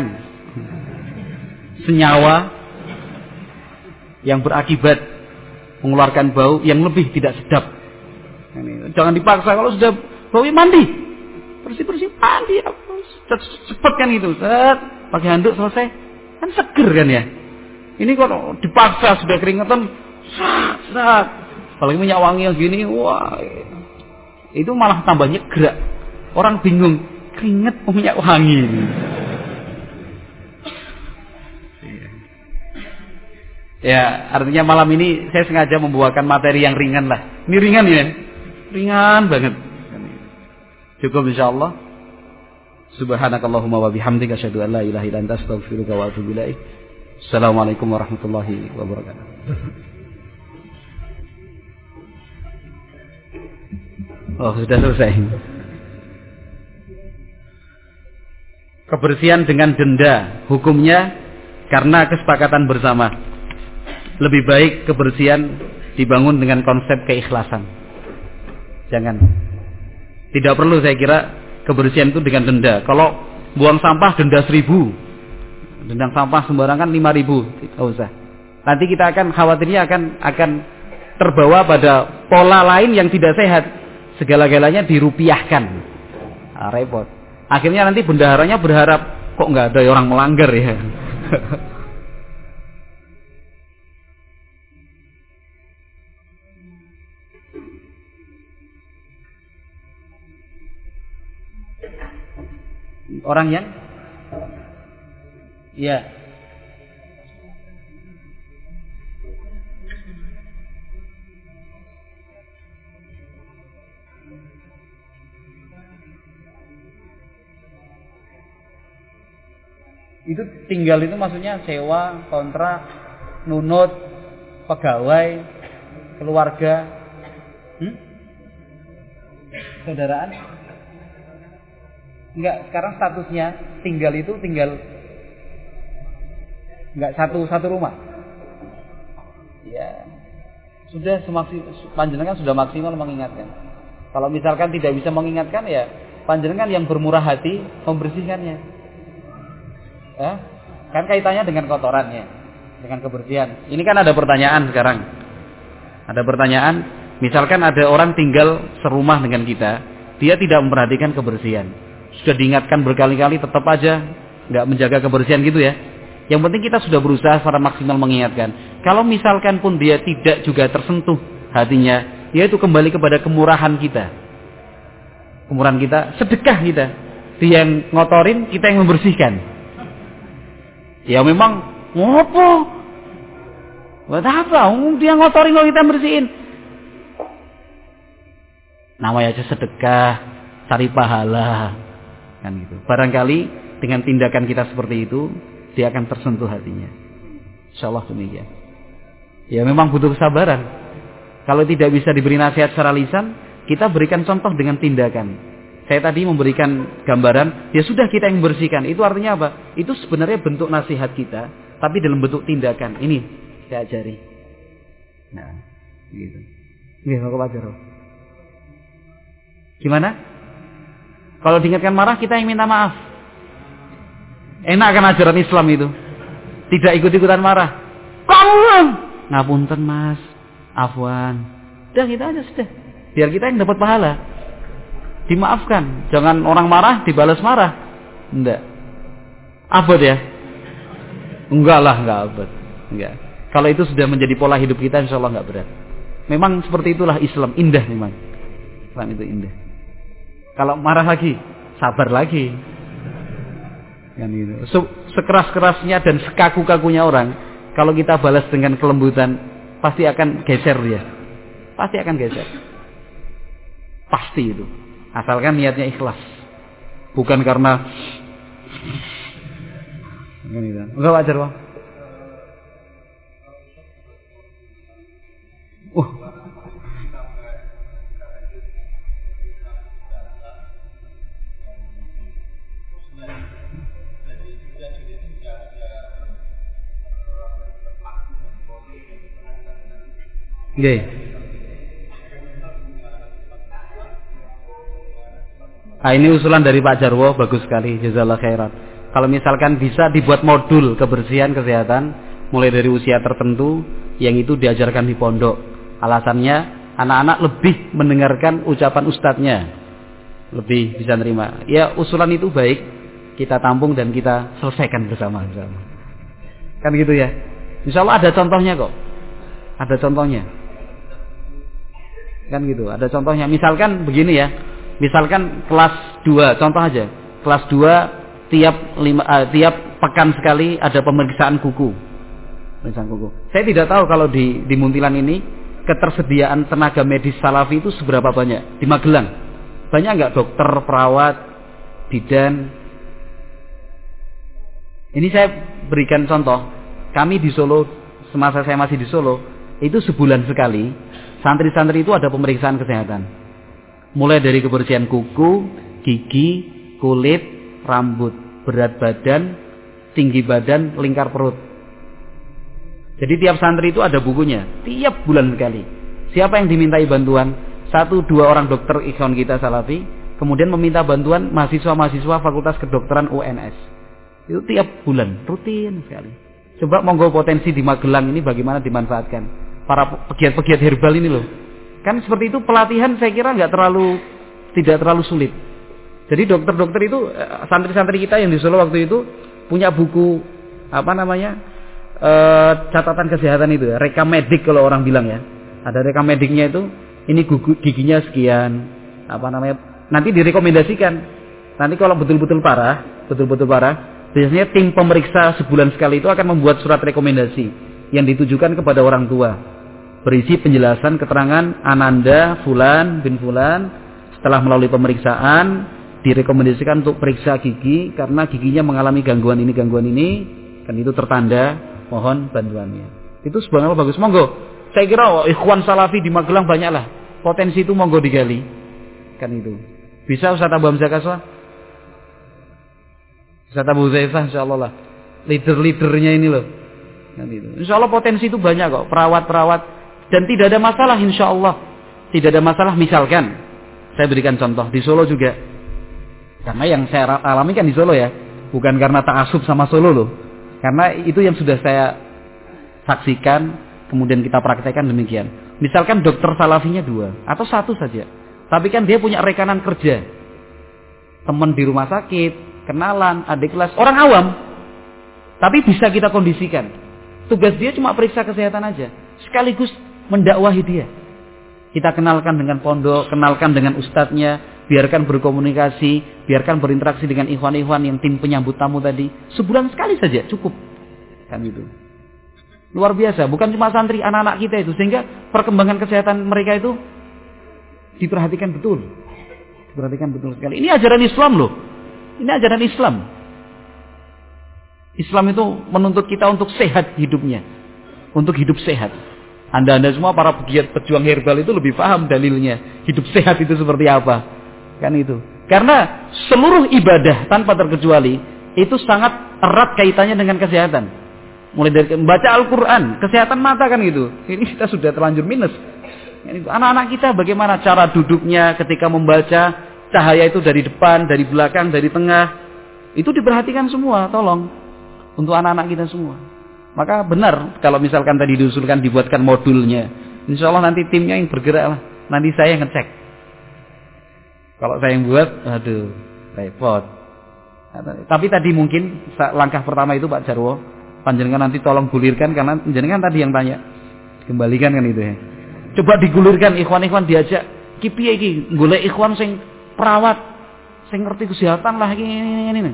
senyawa yang berakibat mengeluarkan bau yang lebih tidak sedap. Jangan dipaksa, kalau sudah bau mandi, bersih-bersih mandi, cepet kan itu, set, pakai handuk selesai, kan seger kan ya. Ini kalau dipaksa sudah keringetan, sat, sat. Apalagi minyak wangi yang gini, wah, itu malah tambahnya gerak. Orang bingung, keringet minyak wangi. Ya, artinya malam ini saya sengaja membawakan materi yang ringan lah. Ini ringan ya, ringan banget. Cukup insyaallah. Subhanakallahumma wa bihamdika asyhadu an la ilaha illa anta astaghfiruka wa atubu ilaik. Assalamualaikum warahmatullahi wabarakatuh. Oh, sudah selesai. Kebersihan dengan denda, hukumnya karena kesepakatan bersama. Lebih baik kebersihan dibangun dengan konsep keikhlasan. Jangan. Tidak perlu saya kira kebersihan itu dengan denda. Kalau buang sampah denda seribu, denda sampah sembarangan lima ribu, tidak usah. Nanti kita akan khawatirnya akan akan terbawa pada pola lain yang tidak sehat. Segala-galanya dirupiahkan. Nah, repot. Akhirnya nanti bendaharanya berharap kok nggak ada orang melanggar ya. Orang yang ya itu tinggal itu maksudnya sewa, kontrak, nunut, pegawai, keluarga, hmm? Saudaraan. Enggak, sekarang statusnya tinggal itu tinggal enggak satu satu rumah. Ya. Sudah semaksimal panjenengan sudah maksimal mengingatkan. Kalau misalkan tidak bisa mengingatkan ya panjenengan yang bermurah hati membersihkannya. Ya. Kan kaitannya dengan kotorannya, dengan kebersihan. Ini kan ada pertanyaan sekarang. Ada pertanyaan, misalkan ada orang tinggal serumah dengan kita, dia tidak memperhatikan kebersihan. Sudah diingatkan berkali-kali tetap aja nggak menjaga kebersihan gitu ya. Yang penting kita sudah berusaha secara maksimal mengingatkan. Kalau misalkan pun dia tidak juga tersentuh hatinya, yaitu kembali kepada kemurahan kita. Kemurahan kita, sedekah kita. Dia yang ngotorin, kita yang membersihkan. Ya memang ngopo? Buat apa? Dia ngotorin kalau kita bersihin. Namanya aja sedekah, cari pahala. Kan gitu. Barangkali dengan tindakan kita seperti itu dia akan tersentuh hatinya. Insyaallah demikian. Ya memang butuh kesabaran. Kalau tidak bisa diberi nasihat secara lisan, kita berikan contoh dengan tindakan. Saya tadi memberikan gambaran, ya sudah kita yang bersihkan. Itu artinya apa? Itu sebenarnya bentuk nasihat kita, tapi dalam bentuk tindakan. Ini saya ajari. Nah, gitu. Nggih, kok wajar. Gimana? Kalau diingatkan marah, kita yang minta maaf. Enak kan ajaran Islam itu. Tidak ikut-ikutan marah. Kamu ngapunten mas, afwan. Udah kita aja sudah. Biar kita yang dapat pahala. Dimaafkan. Jangan orang marah dibalas marah. Enggak. Abad ya? Enggak lah, enggak abad. Enggak. Kalau itu sudah menjadi pola hidup kita, insya Allah enggak berat. Memang seperti itulah Islam, indah memang. Islam itu indah. Kalau marah lagi, sabar lagi. Kan gitu. sekeras-kerasnya dan sekaku-kakunya orang, kalau kita balas dengan kelembutan, pasti akan geser dia. Pasti akan geser. Pasti itu. Asalkan niatnya ikhlas. Bukan karena enggak wajar, Bang. Uh. Nggih. Nah, ini usulan dari Pak Jarwo, bagus sekali, jazakallahu khairan. Kalau misalkan bisa dibuat modul kebersihan kesehatan mulai dari usia tertentu yang itu diajarkan di pondok. Alasannya anak-anak lebih mendengarkan ucapan ustadznya, lebih bisa nerima. Ya, usulan itu baik, kita tampung dan kita selesaikan bersama-sama. Kan gitu ya. Insya Allah ada contohnya kok. Ada contohnya. Kan gitu, ada contohnya. Misalkan begini ya. Misalkan kelas dua, contoh aja. Kelas dua tiap lima uh, tiap pekan sekali ada pemeriksaan kuku. Pemeriksaan kuku. Saya tidak tahu kalau di di Muntilan ini ketersediaan tenaga medis salafi itu seberapa banyak di Magelang. Banyak enggak dokter, perawat, bidan? Ini saya berikan contoh. Kami di Solo, semasa saya masih di Solo, itu sebulan sekali santri-santri itu ada pemeriksaan kesehatan. Mulai dari kebersihan kuku, gigi, kulit, rambut, berat badan, tinggi badan, lingkar perut. Jadi tiap santri itu ada bukunya, tiap bulan sekali. Siapa yang dimintai bantuan? Satu dua orang dokter ikhwan kita salafi, kemudian meminta bantuan mahasiswa-mahasiswa Fakultas Kedokteran U N S. Itu tiap bulan, rutin sekali. Coba monggo potensi di Magelang ini bagaimana dimanfaatkan. Para pegiat-pegiat herbal ini loh. Kan seperti itu pelatihan saya kira nggak terlalu tidak terlalu sulit. Jadi dokter-dokter itu santri-santri kita yang di Solo waktu itu punya buku apa namanya e, catatan kesehatan itu ya, rekam medik kalau orang bilang ya. Ada rekam mediknya itu, ini gugu, giginya sekian, apa namanya. Nanti direkomendasikan. Nanti kalau betul-betul parah, betul-betul parah, biasanya tim pemeriksa sebulan sekali itu akan membuat surat rekomendasi yang ditujukan kepada orang tua. Berisi penjelasan keterangan Ananda Fulan bin Fulan setelah melalui pemeriksaan direkomendasikan untuk periksa gigi karena giginya mengalami gangguan ini gangguan ini, kan itu tertanda, mohon bantuannya. Itu sebenarnya bagus, monggo. Saya kira oh, ikhwan salafi di Magelang banyaklah, potensi itu monggo digali, kan itu. Bisa Ustaz Abu Hamzah Kaswa, Ustaz Abu Zaifah, insyaallah lah, leader-leadernya ini loh, kan itu. Insyaallah potensi itu banyak kok, perawat-perawat. Dan tidak ada masalah insya Allah. Tidak ada masalah. Misalkan saya berikan contoh di Solo juga. Karena yang saya alami kan di Solo ya. Bukan karena ta'assub sama Solo loh. Karena itu yang sudah saya saksikan. Kemudian kita praktekkan demikian. Misalkan dokter salafinya dua. Atau satu saja. Tapi kan dia punya rekanan kerja. Teman di rumah sakit. Kenalan, adik kelas. Orang awam. Tapi bisa kita kondisikan. Tugas dia cuma periksa kesehatan aja. Sekaligus mendakwahi dia. Kita kenalkan dengan pondok, kenalkan dengan ustadznya, biarkan berkomunikasi, biarkan berinteraksi dengan ikhwan-ikhwan yang tim penyambut tamu tadi. Sebulan sekali saja cukup. Kan itu. Luar biasa, bukan cuma santri, anak-anak kita itu, sehingga perkembangan kesehatan mereka itu diperhatikan betul. Diperhatikan betul sekali. Ini ajaran Islam loh. Ini ajaran Islam. Islam itu menuntut kita untuk sehat hidupnya. Untuk hidup sehat. Anda-anda semua para pegiat pejuang herbal itu lebih paham dalilnya. Hidup sehat itu seperti apa. Kan itu. Karena seluruh ibadah tanpa terkecuali itu sangat erat kaitannya dengan kesehatan. Mulai dari membaca Al-Quran, kesehatan mata kan gitu. Ini kita sudah terlanjur minus. Anak-anak kita bagaimana cara duduknya ketika membaca, cahaya itu dari depan, dari belakang, dari tengah. Itu diperhatikan semua, tolong. Untuk anak-anak kita semua. Maka benar kalau misalkan tadi diusulkan dibuatkan modulnya. Insya Allah nanti timnya yang bergerak lah. Nanti saya yang ngecek. Kalau saya yang buat, aduh, repot. Tapi tadi mungkin langkah pertama itu Pak Jarwo, panjenengan nanti tolong gulirkan karena panjenengan tadi yang tanya. Kembalikan kan itu ya. Coba digulirkan ikhwan-ikhwan diajak. Ki piye iki golek ikhwan sing perawat, sing ngerti kesehatan lah ini ini ini.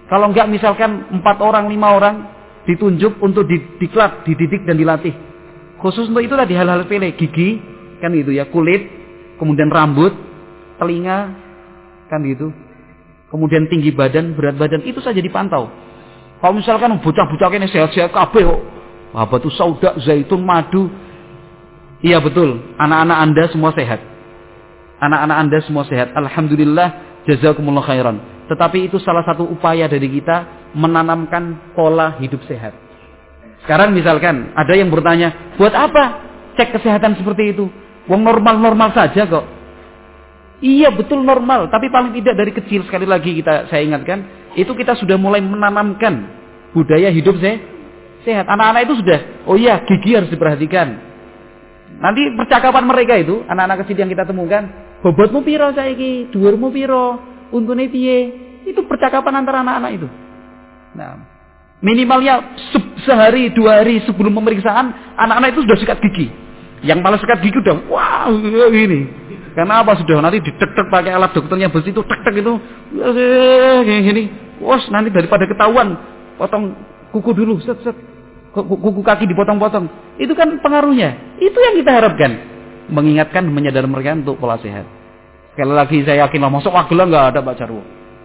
Kalau enggak misalkan empat orang, lima orang ditunjuk untuk didiklat, dididik dan dilatih. Khusus untuk itu tadi hal-hal sepele, gigi, kan gitu ya, kulit, kemudian rambut, telinga, kan gitu. Kemudian tinggi badan, berat badan, itu saja dipantau. Kalau misalkan bocah-bocah ini sehat-sehat kabeh kok. Apa tuh sauda, zaitun, madu. Iya betul, anak-anak Anda semua sehat. Anak-anak Anda semua sehat. Alhamdulillah, jazakumullah khairan. Tetapi itu salah satu upaya dari kita menanamkan pola hidup sehat. Sekarang misalkan ada yang bertanya, buat apa cek kesehatan seperti itu? Wong normal-normal saja kok. Iya betul normal, tapi paling tidak dari kecil sekali lagi kita saya ingatkan, itu kita sudah mulai menanamkan budaya hidup se sehat. Anak-anak itu sudah, oh iya gigi harus diperhatikan. Nanti percakapan mereka itu, anak-anak kecil yang kita temukan, bobotmu piro saiki, dhuwurmu piro, untune piye? Itu percakapan antara anak-anak itu. Nah, minimalnya se sehari dua hari sebelum pemeriksaan, anak-anak itu sudah sikat gigi. Yang malah sikat gigi udah, wah ini. Karena apa sudah nanti ditek-tek pakai alat dokternya besi itu tek-tek itu kayak gini. Wos nanti daripada ketahuan potong kuku dulu, set set. Kuku kaki dipotong-potong. Itu kan pengaruhnya. Itu yang kita harapkan. Mengingatkan, menyadar mereka untuk pola sehat. Sekali lagi saya yakin lah masuk Magelang enggak ada Pak Jarwo.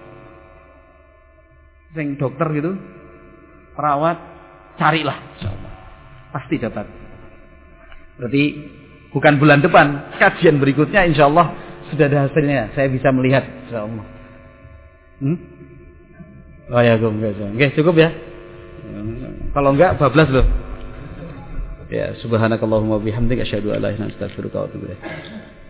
Sing dokter gitu, perawat, carilah insyaallah. Pasti dapat. Berarti bukan bulan depan, kajian berikutnya insya Allah sudah ada hasilnya. Saya bisa melihat insya Allah. Hmm? Oh ya, oke, cukup ya. Kalau enggak, bablas loh. Ya, subhanakallahumma bihamdika asyhadu an la ilaha illa anta astaghfiruka wa atubu ilaik.